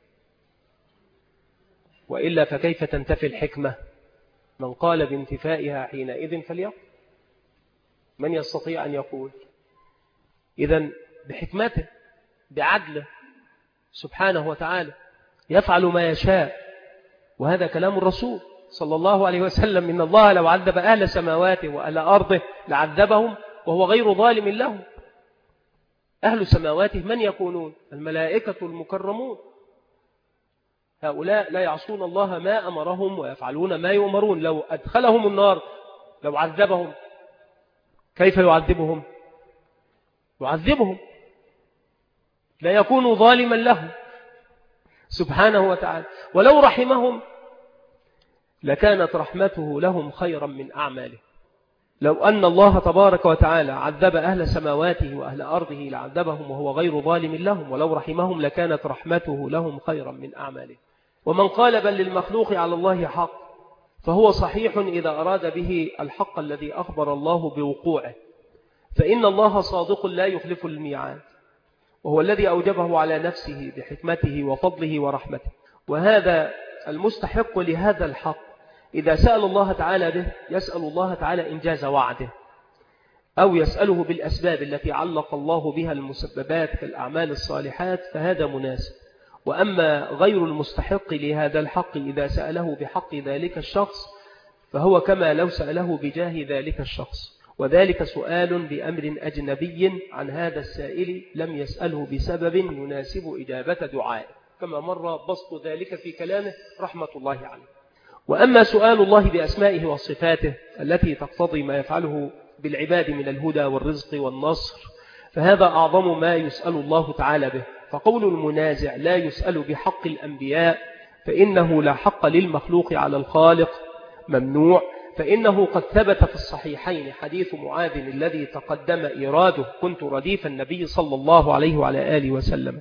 وإلا فكيف تنتفي الحكمة؟ من قال بانتفائها حينئذ فليقل، من يستطيع أن يقول؟ إذن بحكمته بعدله سبحانه وتعالى يفعل ما يشاء، وهذا كلام الرسول صلى الله عليه وسلم إن الله لو عذب أهل سماواته وأهل أرضه لعذبهم وهو غير ظالم لهم. أهل سماواته من يكونون؟ الملائكة المكرمون، هؤلاء لا يعصون الله ما أمرهم ويفعلون ما يؤمرون. لو أدخلهم النار، لو عذبهم، كيف يعذبهم؟ يعذبهم، لا يكون ظالما لهم سبحانه وتعالى. ولو رحمهم لكانت رحمته لهم خيرا من أعماله. لو أن الله تبارك وتعالى عذب أهل سماواته وأهل أرضه لعذبهم وهو غير ظالم لهم، ولو رحمهم لكانت رحمته لهم خيرا من أعماله. ومن قال بل للمخلوق على الله حق فهو صحيح إذا أراد به الحق الذي أخبر الله بوقوعه، فإن الله صادق لا يخلف الميعاد، وهو الذي أوجبه على نفسه بحكمته وفضله ورحمته. وهذا المستحق لهذا الحق إذا سأل الله تعالى به يسأل الله تعالى إنجاز وعده، أو يسأله بالأسباب التي علق الله بها المسببات كالأعمال الصالحات، فهذا مناسب. وأما غير المستحق لهذا الحق إذا سأله بحق ذلك الشخص فهو كما لو سأله بجاه ذلك الشخص، وذلك سؤال بأمر أجنبي عن هذا السائل لم يسأله بسبب يناسب إجابة دعائه، كما مر بسط ذلك في كلامه رحمة الله عليه. وأما سؤال الله بأسمائه وصفاته التي تقتضي ما يفعله بالعباد من الهدى والرزق والنصر، فهذا أعظم ما يسأل الله تعالى به. فقول المنازع لا يسأل بحق الأنبياء فإنه لا حق للمخلوق على الخالق ممنوع، فإنه قد ثبت في الصحيحين حديث معاذ الذي تقدم إيراده: كنت رديف النبي صلى الله عليه وعلى آله وسلم.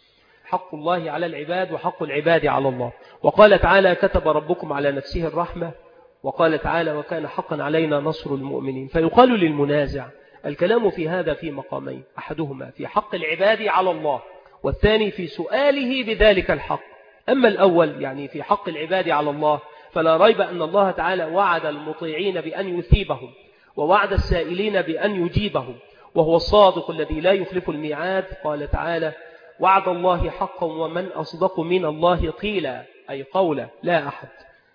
حق الله على العباد وحق العباد على الله. وقال تعالى: كتب ربكم على نفسه الرحمة. وقال تعالى: وكان حقا علينا نصر المؤمنين. فيقال للمنازع الكلام في هذا في مقامين: أحدهما في حق العباد على الله، والثاني في سؤاله بذلك الحق. أما الأول يعني في حق العباد على الله، فلا ريب أن الله تعالى وعد المطيعين بأن يثيبهم، ووعد السائلين بأن يجيبهم، وهو الصادق الذي لا يخلف الميعاد. قال تعالى: وعد الله حقا ومن أصدق من الله قيلا، أي قولا، لا أحد.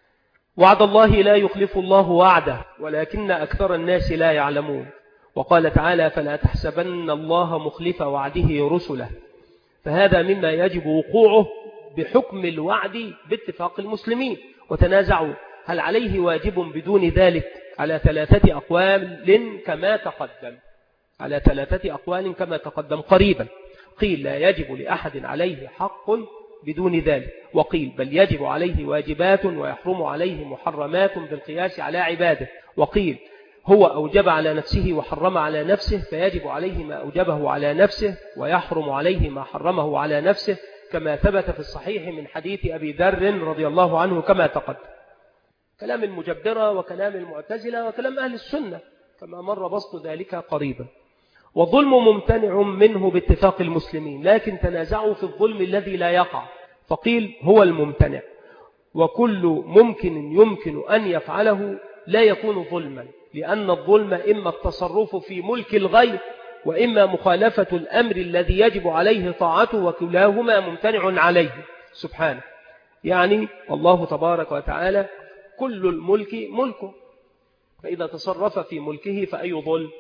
وعد الله لا يخلف الله وعده ولكن أكثر الناس لا يعلمون. وقال تعالى: فلا تحسبن الله مخلف وعده رسله. فهذا مما يجب وقوعه بحكم الوعد باتفاق المسلمين. وتنازعوا هل عليه واجب بدون ذلك على ثلاثة أقوال كما تقدم على ثلاثة أقوال كما تقدم قريبا. قيل لا يجب لأحد عليه حق بدون ذلك، وقيل بل يجب عليه واجبات ويحرم عليه محرمات بالقياس على عباده، وقيل هو أوجب على نفسه وحرم على نفسه فيجب عليه ما أوجبه على نفسه ويحرم عليه ما حرمه على نفسه، كما ثبت في الصحيح من حديث أبي ذر رضي الله عنه كما تقدم. كلام المجبرة وكلام المعتزلة وكلام أهل السنة كما مر بسط ذلك قريبا. والظلم ممتنع منه باتفاق المسلمين، لكن تنازعوا في الظلم الذي لا يقع، فقيل هو الممتنع، وكل ممكن يمكن أن يفعله لا يكون ظلما، لأن الظلم إما التصرف في ملك الغير وإما مخالفة الأمر الذي يجب عليه طاعته، وكلاهما ممتنع عليه سبحانه. يعني الله تبارك وتعالى كل الملك ملكه، فإذا تصرف في ملكه فأي ظلم؟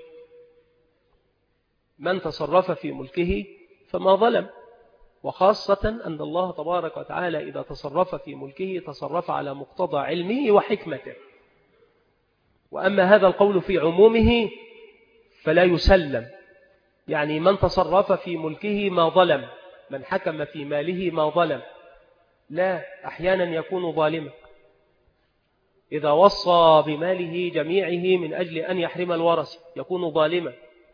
من تصرف في ملكه فما ظلم، وخاصة أن الله تبارك وتعالى إذا تصرف في ملكه تصرف على مقتضى علمه وحكمته. وأما هذا القول في عمومه فلا يسلم، يعني من تصرف في ملكه ما ظلم، من حكم في ماله ما ظلم، لا، أحيانا يكون ظالما. إذا وصى بماله جميعه من أجل أن يحرم الورث يكون ظالما،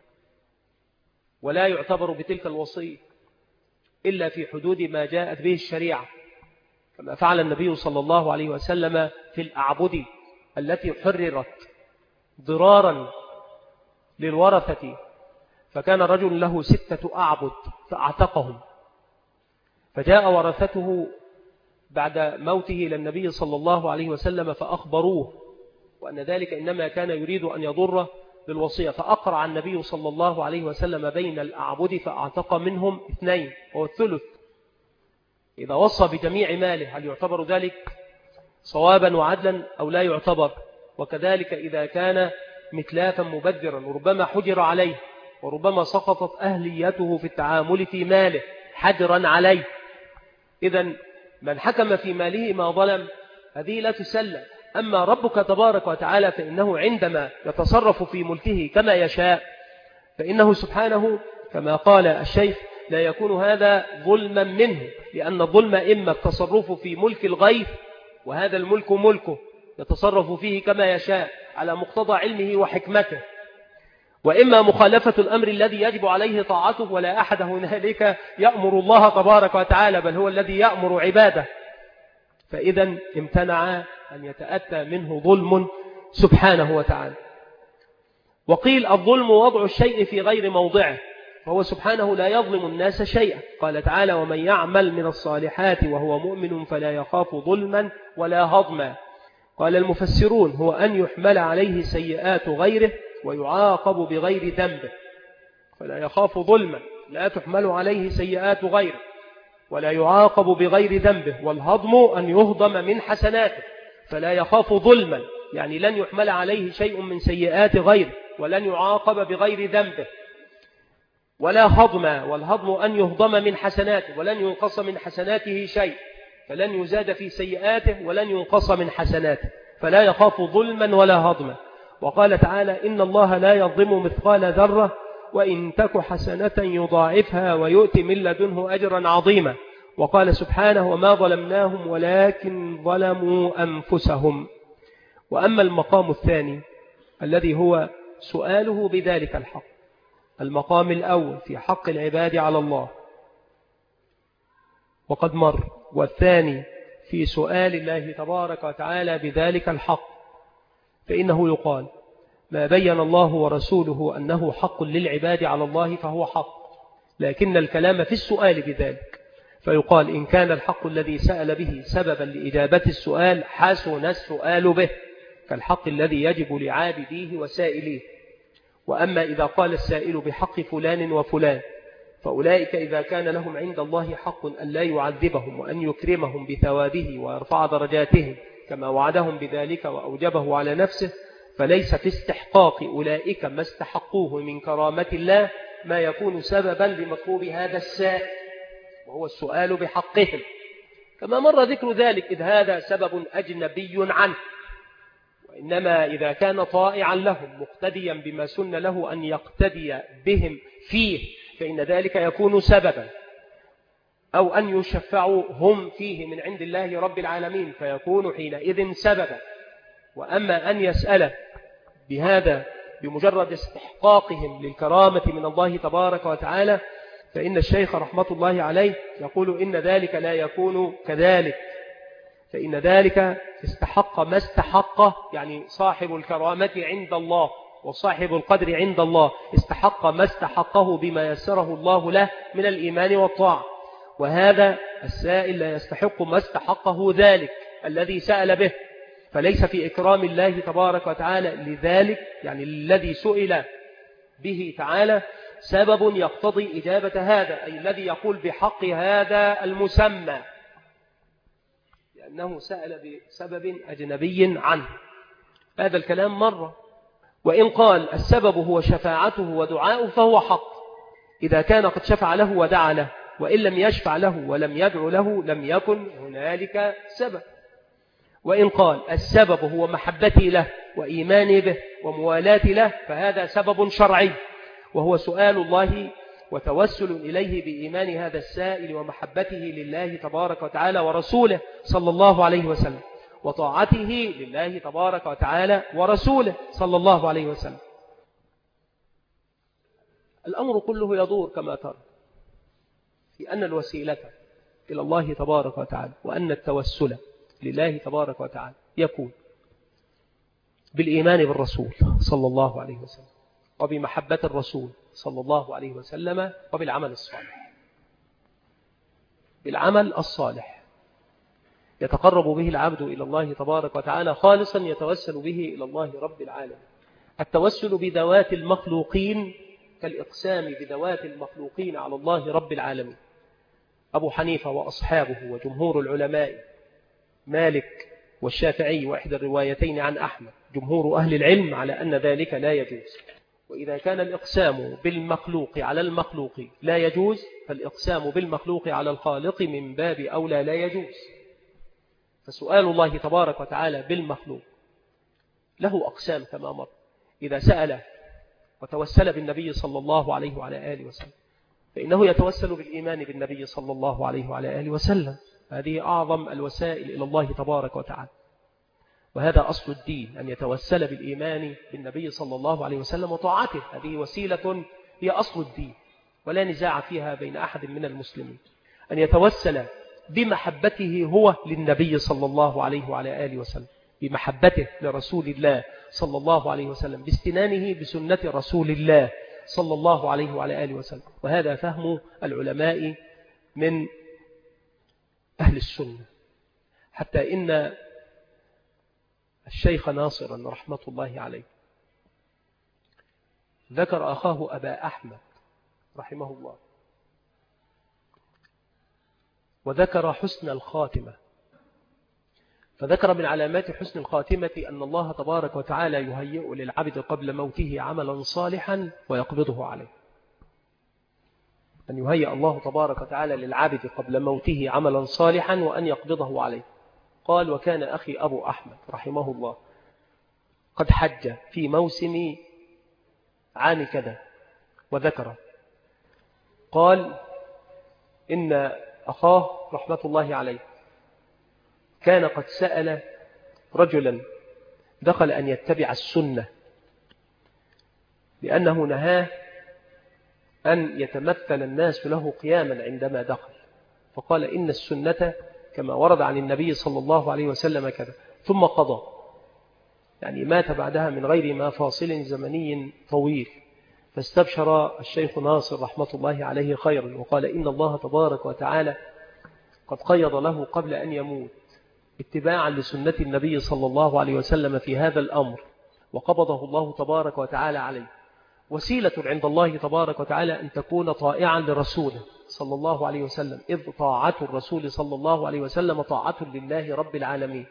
ولا يعتبر بتلك الوصية إلا في حدود ما جاءت به الشريعة، كما فعل النبي صلى الله عليه وسلم في الأعبد التي حررت ضرارا للورثة. فكان رجل له ستة أعبد فأعتقهم، فجاء ورثته بعد موته للنبي صلى الله عليه وسلم فأخبروه وأن ذلك إنما كان يريد أن يضره بالوصية، فأقرع النبي صلى الله عليه وسلم بين الأعبد فأعتق منهم اثنين وهو الثلث. إذا وصى بجميع ماله هل يعتبر ذلك صوابا وعدلا أو لا يعتبر؟ وكذلك إذا كان متلافا مبذرا وربما حجر عليه وربما سقطت أهليته في التعامل في ماله حجرا عليه. إذن من حكم في ماله ما ظلم هذه لا تسلم. أما ربك تبارك وتعالى فإنه عندما يتصرف في ملكه كما يشاء فإنه سبحانه كما قال الشيخ لا يكون هذا ظلما منه، لأن الظلم إما التصرف في ملك الغير وهذا الملك ملكه يتصرف فيه كما يشاء على مقتضى علمه وحكمته، وإما مخالفة الأمر الذي يجب عليه طاعته، ولا أحد هنالك يأمر الله تبارك وتعالى بل هو الذي يأمر عباده. فإذا امتنع أن يتأتى منه ظلم سبحانه وتعالى. وقيل الظلم وضع الشيء في غير موضعه، فهو سبحانه لا يظلم الناس شيئا. قال تعالى: ومن يعمل من الصالحات وهو مؤمن فلا يخاف ظلما ولا هضما. قال المفسرون: هو أن يحمل عليه سيئات غيره ويعاقب بغير ذنبه، فلا يخاف ظلما، لا تحمل عليه سيئات غيره ولا يعاقب بغير ذنبه. والهضم أن يهضم من حسناته، فلا يخاف ظلما، يعني لن يحمل عليه شيء من سيئات غيره ولن يعاقب بغير ذنبه. ولا هضم، والهضم أن يهضم من حسناته ولن ينقص من حسناته شيء، فلن يزاد في سيئاته ولن ينقص من حسناته، فلا يخاف ظلما ولا هضما. وقال تعالى: إن الله لا يظلم مثقال ذرة وإن تك حسنة يضاعفها ويؤتي من لدنه أجرا عظيما. وقال سبحانه: وما ظلمناهم ولكن ظلموا أنفسهم. وأما المقام الثاني الذي هو سؤاله بذلك الحق، المقام الأول في حق العباد على الله وقد مر، والثاني في سؤال الله تبارك وتعالى بذلك الحق، فإنه يقال: ما بين الله ورسوله أنه حق للعباد على الله فهو حق، لكن الكلام في السؤال بذلك، فيقال: إن كان الحق الذي سأل به سببا لإجابة السؤال حسن السؤال به، كالحق الذي يجب لعابديه وسائليه. وأما إذا قال السائل بحق فلان وفلان، فأولئك إذا كان لهم عند الله حق أن لا يعذبهم وأن يكرمهم بثوابه ويرفع درجاتهم كما وعدهم بذلك وأوجبه على نفسه، فليس في استحقاق أولئك ما استحقوه من كرامة الله ما يكون سببا لمطلوب هذا السائل، وهو السؤال بحقهم، كما مر ذكر ذلك، إذ هذا سبب أجنبي عنه. وإنما إذا كان طائعا لهم مقتديا بما سن له أن يقتدي بهم فيه، فإن ذلك يكون سببا، أو أن يشفعوا هم فيه من عند الله رب العالمين فيكون حينئذ سببا. وأما أن يسأل بهذا بمجرد استحقاقهم للكرامة من الله تبارك وتعالى، فإن الشيخ رحمة الله عليه يقول: إن ذلك لا يكون كذلك، فإن ذلك استحق ما استحق، يعني صاحب الكرامة عند الله وصاحب القدر عند الله استحق ما استحقه بما يسره الله له من الإيمان والطاعة، وهذا السائل لا يستحق ما استحقه ذلك الذي سأل به، فليس في إكرام الله تبارك وتعالى لذلك، يعني الذي سئل به تعالى، سبب يقتضي إجابة هذا، أي الذي يقول بحق هذا المسمى، لأنه سأل بسبب أجنبي عنه. هذا الكلام مرة. وإن قال السبب هو شفاعته ودعاؤه فهو حق، إذا كان قد شفع له ودعا له، وإن لم يشفع له ولم يدعو له لم يكن هنالك سبب. وإن قال السبب هو محبتي له وإيماني به وموالاتي له، فهذا سبب شرعي، وهو سؤال الله وتوسل إليه بإيمان هذا السائل ومحبته لله تبارك وتعالى ورسوله صلى الله عليه وسلم، وطاعته لله تبارك وتعالى ورسوله صلى الله عليه وسلم. الأمر كله يدور كما ترى في أن الوسيلة إلى الله تبارك وتعالى وأن التوسل لله تبارك وتعالى يكون بالإيمان بالرسول صلى الله عليه وسلم وبمحبة الرسول صلى الله عليه وسلم وبالعمل الصالح. بالعمل الصالح يتقرب به العبد إلى الله تبارك وتعالى خالصا، يتوسل به إلى الله رب العالمين. التوسل بذوات المخلوقين كالإقسام بذوات المخلوقين على الله رب العالمين. أبو حنيفة وأصحابه وجمهور العلماء، مالك والشافعي وإحدى الروايتين عن أحمد، جمهور أهل العلم على أن ذلك لا يجوز. وإذا كان الإقسام بالمخلوق على المخلوق لا يجوز، فالإقسام بالمخلوق على الخالق من باب أولى لا يجوز. فسؤال الله تبارك وتعالى بالمخلوق له أقسام كما مر. إذا سأل وتوسل بالنبي صلى الله عليه وعلى آله وسلم، فإنه يتوسل بالإيمان بالنبي صلى الله عليه وعلى آله وسلم. هذه أعظم الوسائل إلى الله تبارك وتعالى، وهذا أصل الدين، أن يتوسل بالإيمان بالنبي صلى الله عليه وسلم وطاعته. هذه وسيلة هي أصل الدين ولا نزاع فيها بين أحد من المسلمين. أن يتوسل بمحبته هو للنبي صلى الله عليه وعلى آله وسلم، بمحبته لرسول الله صلى الله عليه وسلم، باستنانه بسنة رسول الله صلى الله عليه وعلى آله وسلم. وهذا فهم العلماء من أهل السنة، حتى إن الشيخ ناصرا رحمة الله عليه ذكر أخاه أبا أحمد رحمه الله، وذكر حسن الخاتمة، فذكر من علامات حسن الخاتمة أن الله تبارك وتعالى يهيئ للعبد قبل موته عملا صالحا ويقبضه عليه، أن يهيئ الله تبارك وتعالى للعبد قبل موته عملا صالحا وأن يقبضه عليه. قال: وكان أخي أبو أحمد رحمه الله قد حج في موسم عام كذا، وذكر قال إن أخاه رحمة الله عليه كان قد سأل رجلا دخل أن يتبع السنة، لأنه نهاه أن يتمثل الناس له قياما عندما دخل، فقال: إن السنة كما ورد عن النبي صلى الله عليه وسلم كذا، ثم قضى، يعني مات بعدها من غير ما فاصل زمني طويل. فاستبشر الشيخ ناصر رحمة الله عليه خيرا، وقال: إن الله تبارك وتعالى قد قيض له قبل أن يموت اتباعا لسنة النبي صلى الله عليه وسلم في هذا الأمر، وقبضه الله تبارك وتعالى عليه. وسيلة عند الله تبارك وتعالى أن تكون طائعا لرسوله صلى الله عليه وسلم، إذ طاعة الرسول صلى الله عليه وسلم طاعة لله رب العالمين،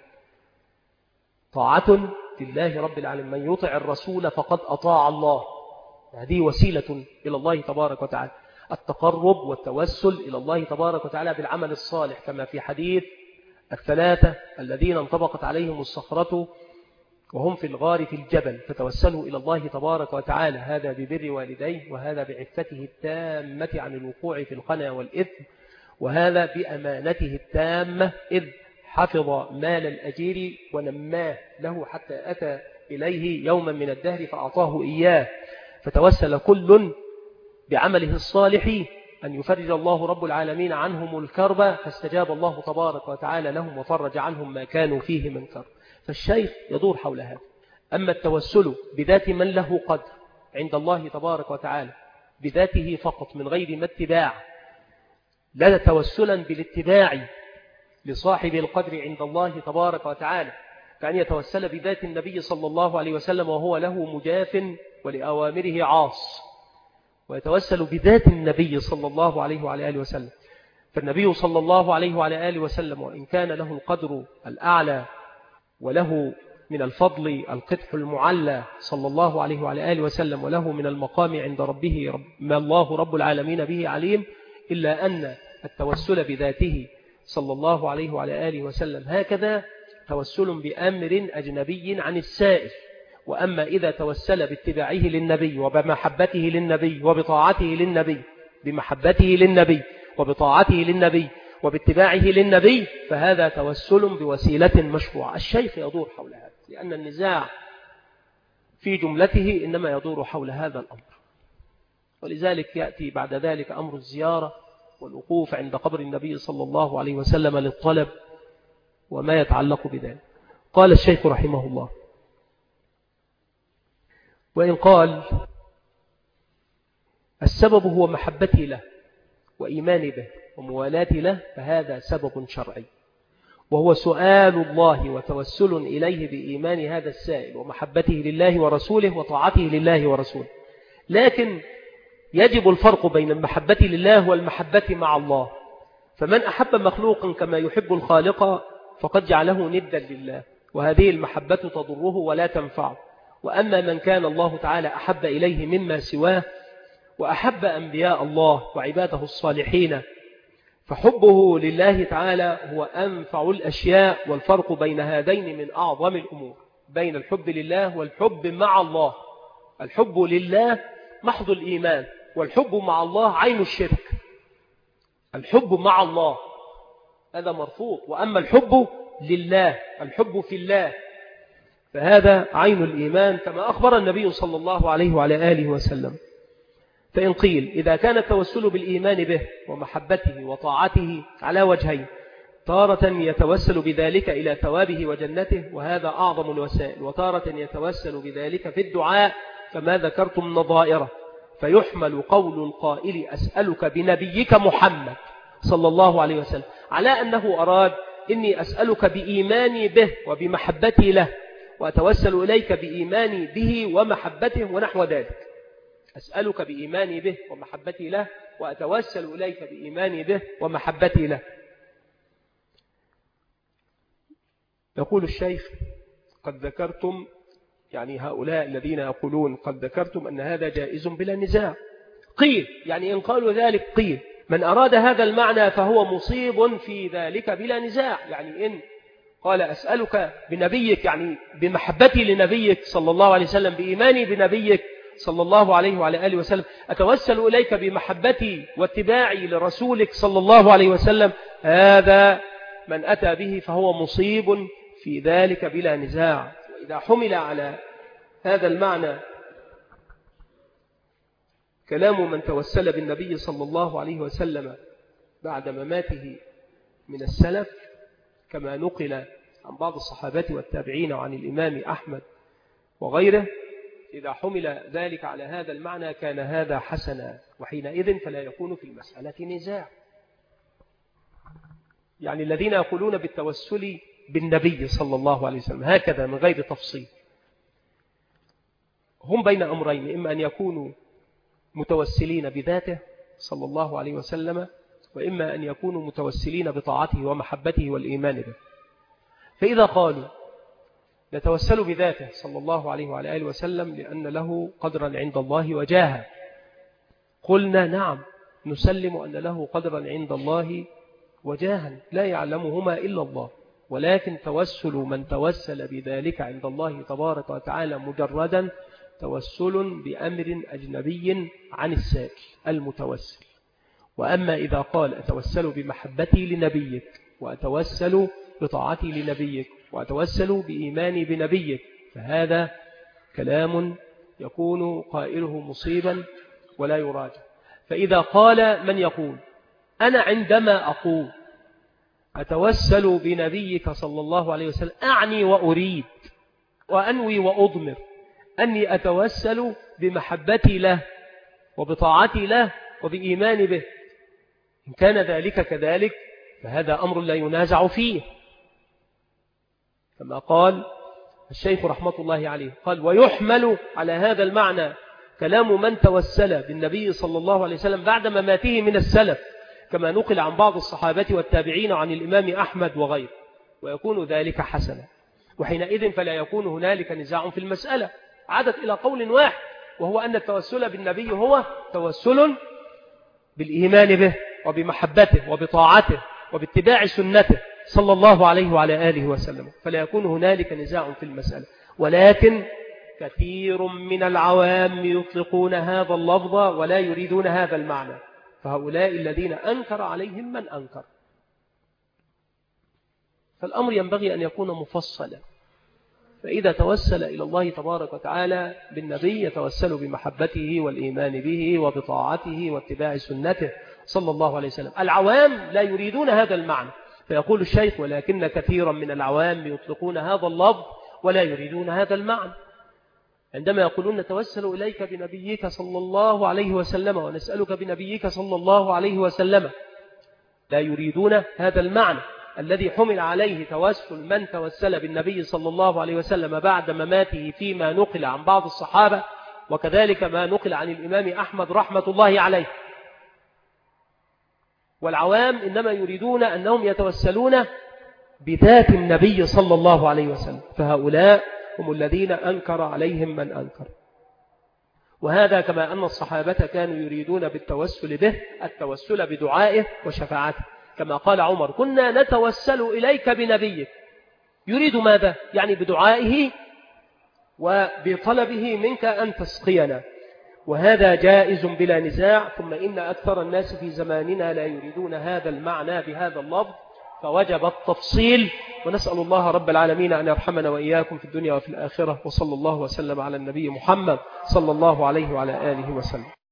طاعة لله رب العالمين، من يطع الرسول فقد أطاع الله. هذه وسيلة إلى الله تبارك وتعالى، التقرب والتوسل إلى الله تبارك وتعالى بالعمل الصالح، كما في حديث الثلاثة الذين انطبقت عليهم الصخرة وهم في الغار في الجبل فتوسلوا إلى الله تبارك وتعالى، هذا ببر والديه، وهذا بعفته التامة عن الوقوع في الخنا والإثم، وهذا بأمانته التامة إذ حفظ مال الأجير ونماه له حتى أتى إليه يوما من الدهر فأعطاه إياه. فتوسل كل بعمله الصالح أن يفرج الله رب العالمين عنهم الكرب، فاستجاب الله تبارك وتعالى لهم وفرج عنهم ما كانوا فيه من كرب. فالشيخ يدور حول هذا. أما التوسل بذات من له قدر عند الله تبارك وتعالى بذاته فقط من غير ما اتباع، لا توسلا بالاتباع لصاحب القدر عند الله تبارك وتعالى، كأن يتوسل بذات النبي صلى الله عليه وسلم وهو له مجاف ولأوامره عاص، ويتوسل بذات النبي صلى الله عليه وعلى آله وسلم. فالنبي صلى الله عليه وعلى آله وسلم وإن كان له القدر الأعلى وله من الفضل القدح المعلى صلى الله عليه وعلى آله وسلم، وله من المقام عند ربه رب ما الله رب العالمين به عليم، إلا أن التوسل بذاته صلى الله عليه وعلى آله وسلم هكذا توسل بأمر أجنبي عن السائل. وأما إذا توسل باتباعه للنبي وبمحبته للنبي وبطاعته للنبي، بمحبته للنبي وبطاعته للنبي وباتباعه للنبي، فهذا توسل بوسيلة مشروعة. الشيخ يدور حول هذا، لأن النزاع في جملته إنما يدور حول هذا الأمر. ولذلك يأتي بعد ذلك أمر الزيارة والوقوف عند قبر النبي صلى الله عليه وسلم للطلب وما يتعلق بذلك. قال الشيخ رحمه الله: وإن قال السبب هو محبتي له وإيماني به وموالاتي له، فهذا سبب شرعي، وهو سؤال الله وتوسل إليه بإيمان هذا السائل ومحبته لله ورسوله وطاعته لله ورسوله. لكن يجب الفرق بين المحبة لله والمحبة مع الله. فمن أحب مخلوقا كما يحب الخالق فقد جعله ندا لله، وهذه المحبة تضره ولا تنفعه. وأما من كان الله تعالى أحب إليه مما سواه وأحب أنبياء الله وعباده الصالحين، فحبه لله تعالى هو أنفع الأشياء. والفرق بين هذين من أعظم الأمور، بين الحب لله والحب مع الله. الحب لله محض الإيمان، والحب مع الله عين الشرك. الحب مع الله هذا مرفوض، وأما الحب لله، الحب في الله، فهذا عين الإيمان كما أخبر النبي صلى الله عليه وعلى آله وسلم. فإن قيل إذا كان التوسل بالإيمان به ومحبته وطاعته على وجهين، تارة يتوسل بذلك إلى ثوابه وجنته وهذا أعظم الوسائل، وتارة يتوسل بذلك في الدعاء كما ذكرتم نظائره، فيحمل قول القائل أسألك بنبيك محمد صلى الله عليه وسلم على أنه أراد إني أسألك بإيماني به وبمحبتي له، وأتوسل إليك بإيماني به ومحبته ونحو ذلك. أسألك بإيماني به ومحبتي له وأتوسل إليك بإيماني به ومحبتي له. يقول الشيخ قد ذكرتم، يعني هؤلاء الذين يقولون قد ذكرتم أن هذا جائز بلا نزاع. قيل يعني إن قالوا ذلك قيل من أراد هذا المعنى فهو مصيب في ذلك بلا نزاع. يعني إن قال أسألك بنبيك يعني بمحبتي لنبيك صلى الله عليه وسلم بإيماني بنبيك صلى الله عليه وعلى آله وسلم أتوسل إليك بمحبتي واتباعي لرسولك صلى الله عليه وسلم، هذا من أتى به فهو مصيب في ذلك بلا نزاع. وإذا حمل على هذا المعنى كلام من توسل بالنبي صلى الله عليه وسلم بعد مماته من السلف كما نقل عن بعض الصحابة والتابعين وعن الإمام أحمد وغيره، إذا حمل ذلك على هذا المعنى كان هذا حسنا، وحينئذ فلا يكون في المسألة نزاع. يعني الذين يقولون بالتوسل بالنبي صلى الله عليه وسلم هكذا من غير تفصيل هم بين أمرين، إما أن يكونوا متوسلين بذاته صلى الله عليه وسلم، وإما أن يكونوا متوسلين بطاعته ومحبته والإيمان به. فإذا قالوا نتوسل بذاته صلى الله عليه وعلى آله وسلم لأن له قدرا عند الله وجاها، قلنا نعم نسلم أن له قدرا عند الله وجاها لا يعلمهما إلا الله، ولكن توسل من توسل بذلك عند الله تبارك وتعالى مجردا توسل بأمر أجنبي عن السائل المتوسل. وأما إذا قال أتوسل بمحبتي لنبيك وأتوسل بطاعتي لنبيك وأتوسل بإيماني بنبيك فهذا كلام يكون قائله مصيبا ولا يراجع. فإذا قال من يقول أنا عندما أقول أتوسل بنبيك صلى الله عليه وسلم أعني وأريد وأنوي وأضمر أني أتوسل بمحبتي له وبطاعتي له وبإيماني به، إن كان ذلك كذلك فهذا أمر لا ينازع فيه، كما قال الشيخ رحمة الله عليه قال ويحمل على هذا المعنى كلام من توسل بالنبي صلى الله عليه وسلم بعد مماته من السلف كما نقل عن بعض الصحابة والتابعين عن الإمام أحمد وغيره، ويكون ذلك حسنا، وحينئذ فلا يكون هنالك نزاع في المسألة. عادت إلى قول واحد وهو أن التوسل بالنبي هو توسل بالإيمان به وبمحبته وبطاعته وباتباع سنته صلى الله عليه وعلى آله وسلم، فلا يكون هنالك نزاع في المسألة. ولكن كثير من العوام يطلقون هذا اللفظ ولا يريدون هذا المعنى، فهؤلاء الذين أنكر عليهم من أنكر. فالأمر ينبغي أن يكون مفصلا، فإذا توسل إلى الله تبارك وتعالى بالنبي يتوسل بمحبته والإيمان به وبطاعته واتباع سنته صلى الله عليه وسلم. العوام لا يريدون هذا المعنى، فيقول الشيخ ولكن كثيرا من العوام يطلقون هذا اللفظ ولا يريدون هذا المعنى. عندما يقولون نتوسل إليك بنبيك صلى الله عليه وسلم ونسألك بنبيك صلى الله عليه وسلم لا يريدون هذا المعنى الذي حمل عليه توسل من توسل بالنبي صلى الله عليه وسلم بعد مماته فيما نقل عن بعض الصحابة، وكذلك ما نقل عن الإمام أحمد رحمة الله عليه. والعوام إنما يريدون أنهم يتوسلون بذات النبي صلى الله عليه وسلم، فهؤلاء هم الذين أنكر عليهم من أنكر. وهذا كما أن الصحابة كانوا يريدون بالتوسل به التوسل بدعائه وشفاعته، كما قال عمر كنا نتوسل إليك بنبيك، يريد ماذا؟ يعني بدعائه وبطلبه منك أن تسقينا، وهذا جائز بلا نزاع. ثم إن أكثر الناس في زماننا لا يريدون هذا المعنى بهذا اللفظ، فوجب التفصيل. ونسأل الله رب العالمين أن يرحمنا وإياكم في الدنيا وفي الآخرة، وصلى الله وسلم على النبي محمد صلى الله عليه وعلى آله وسلم.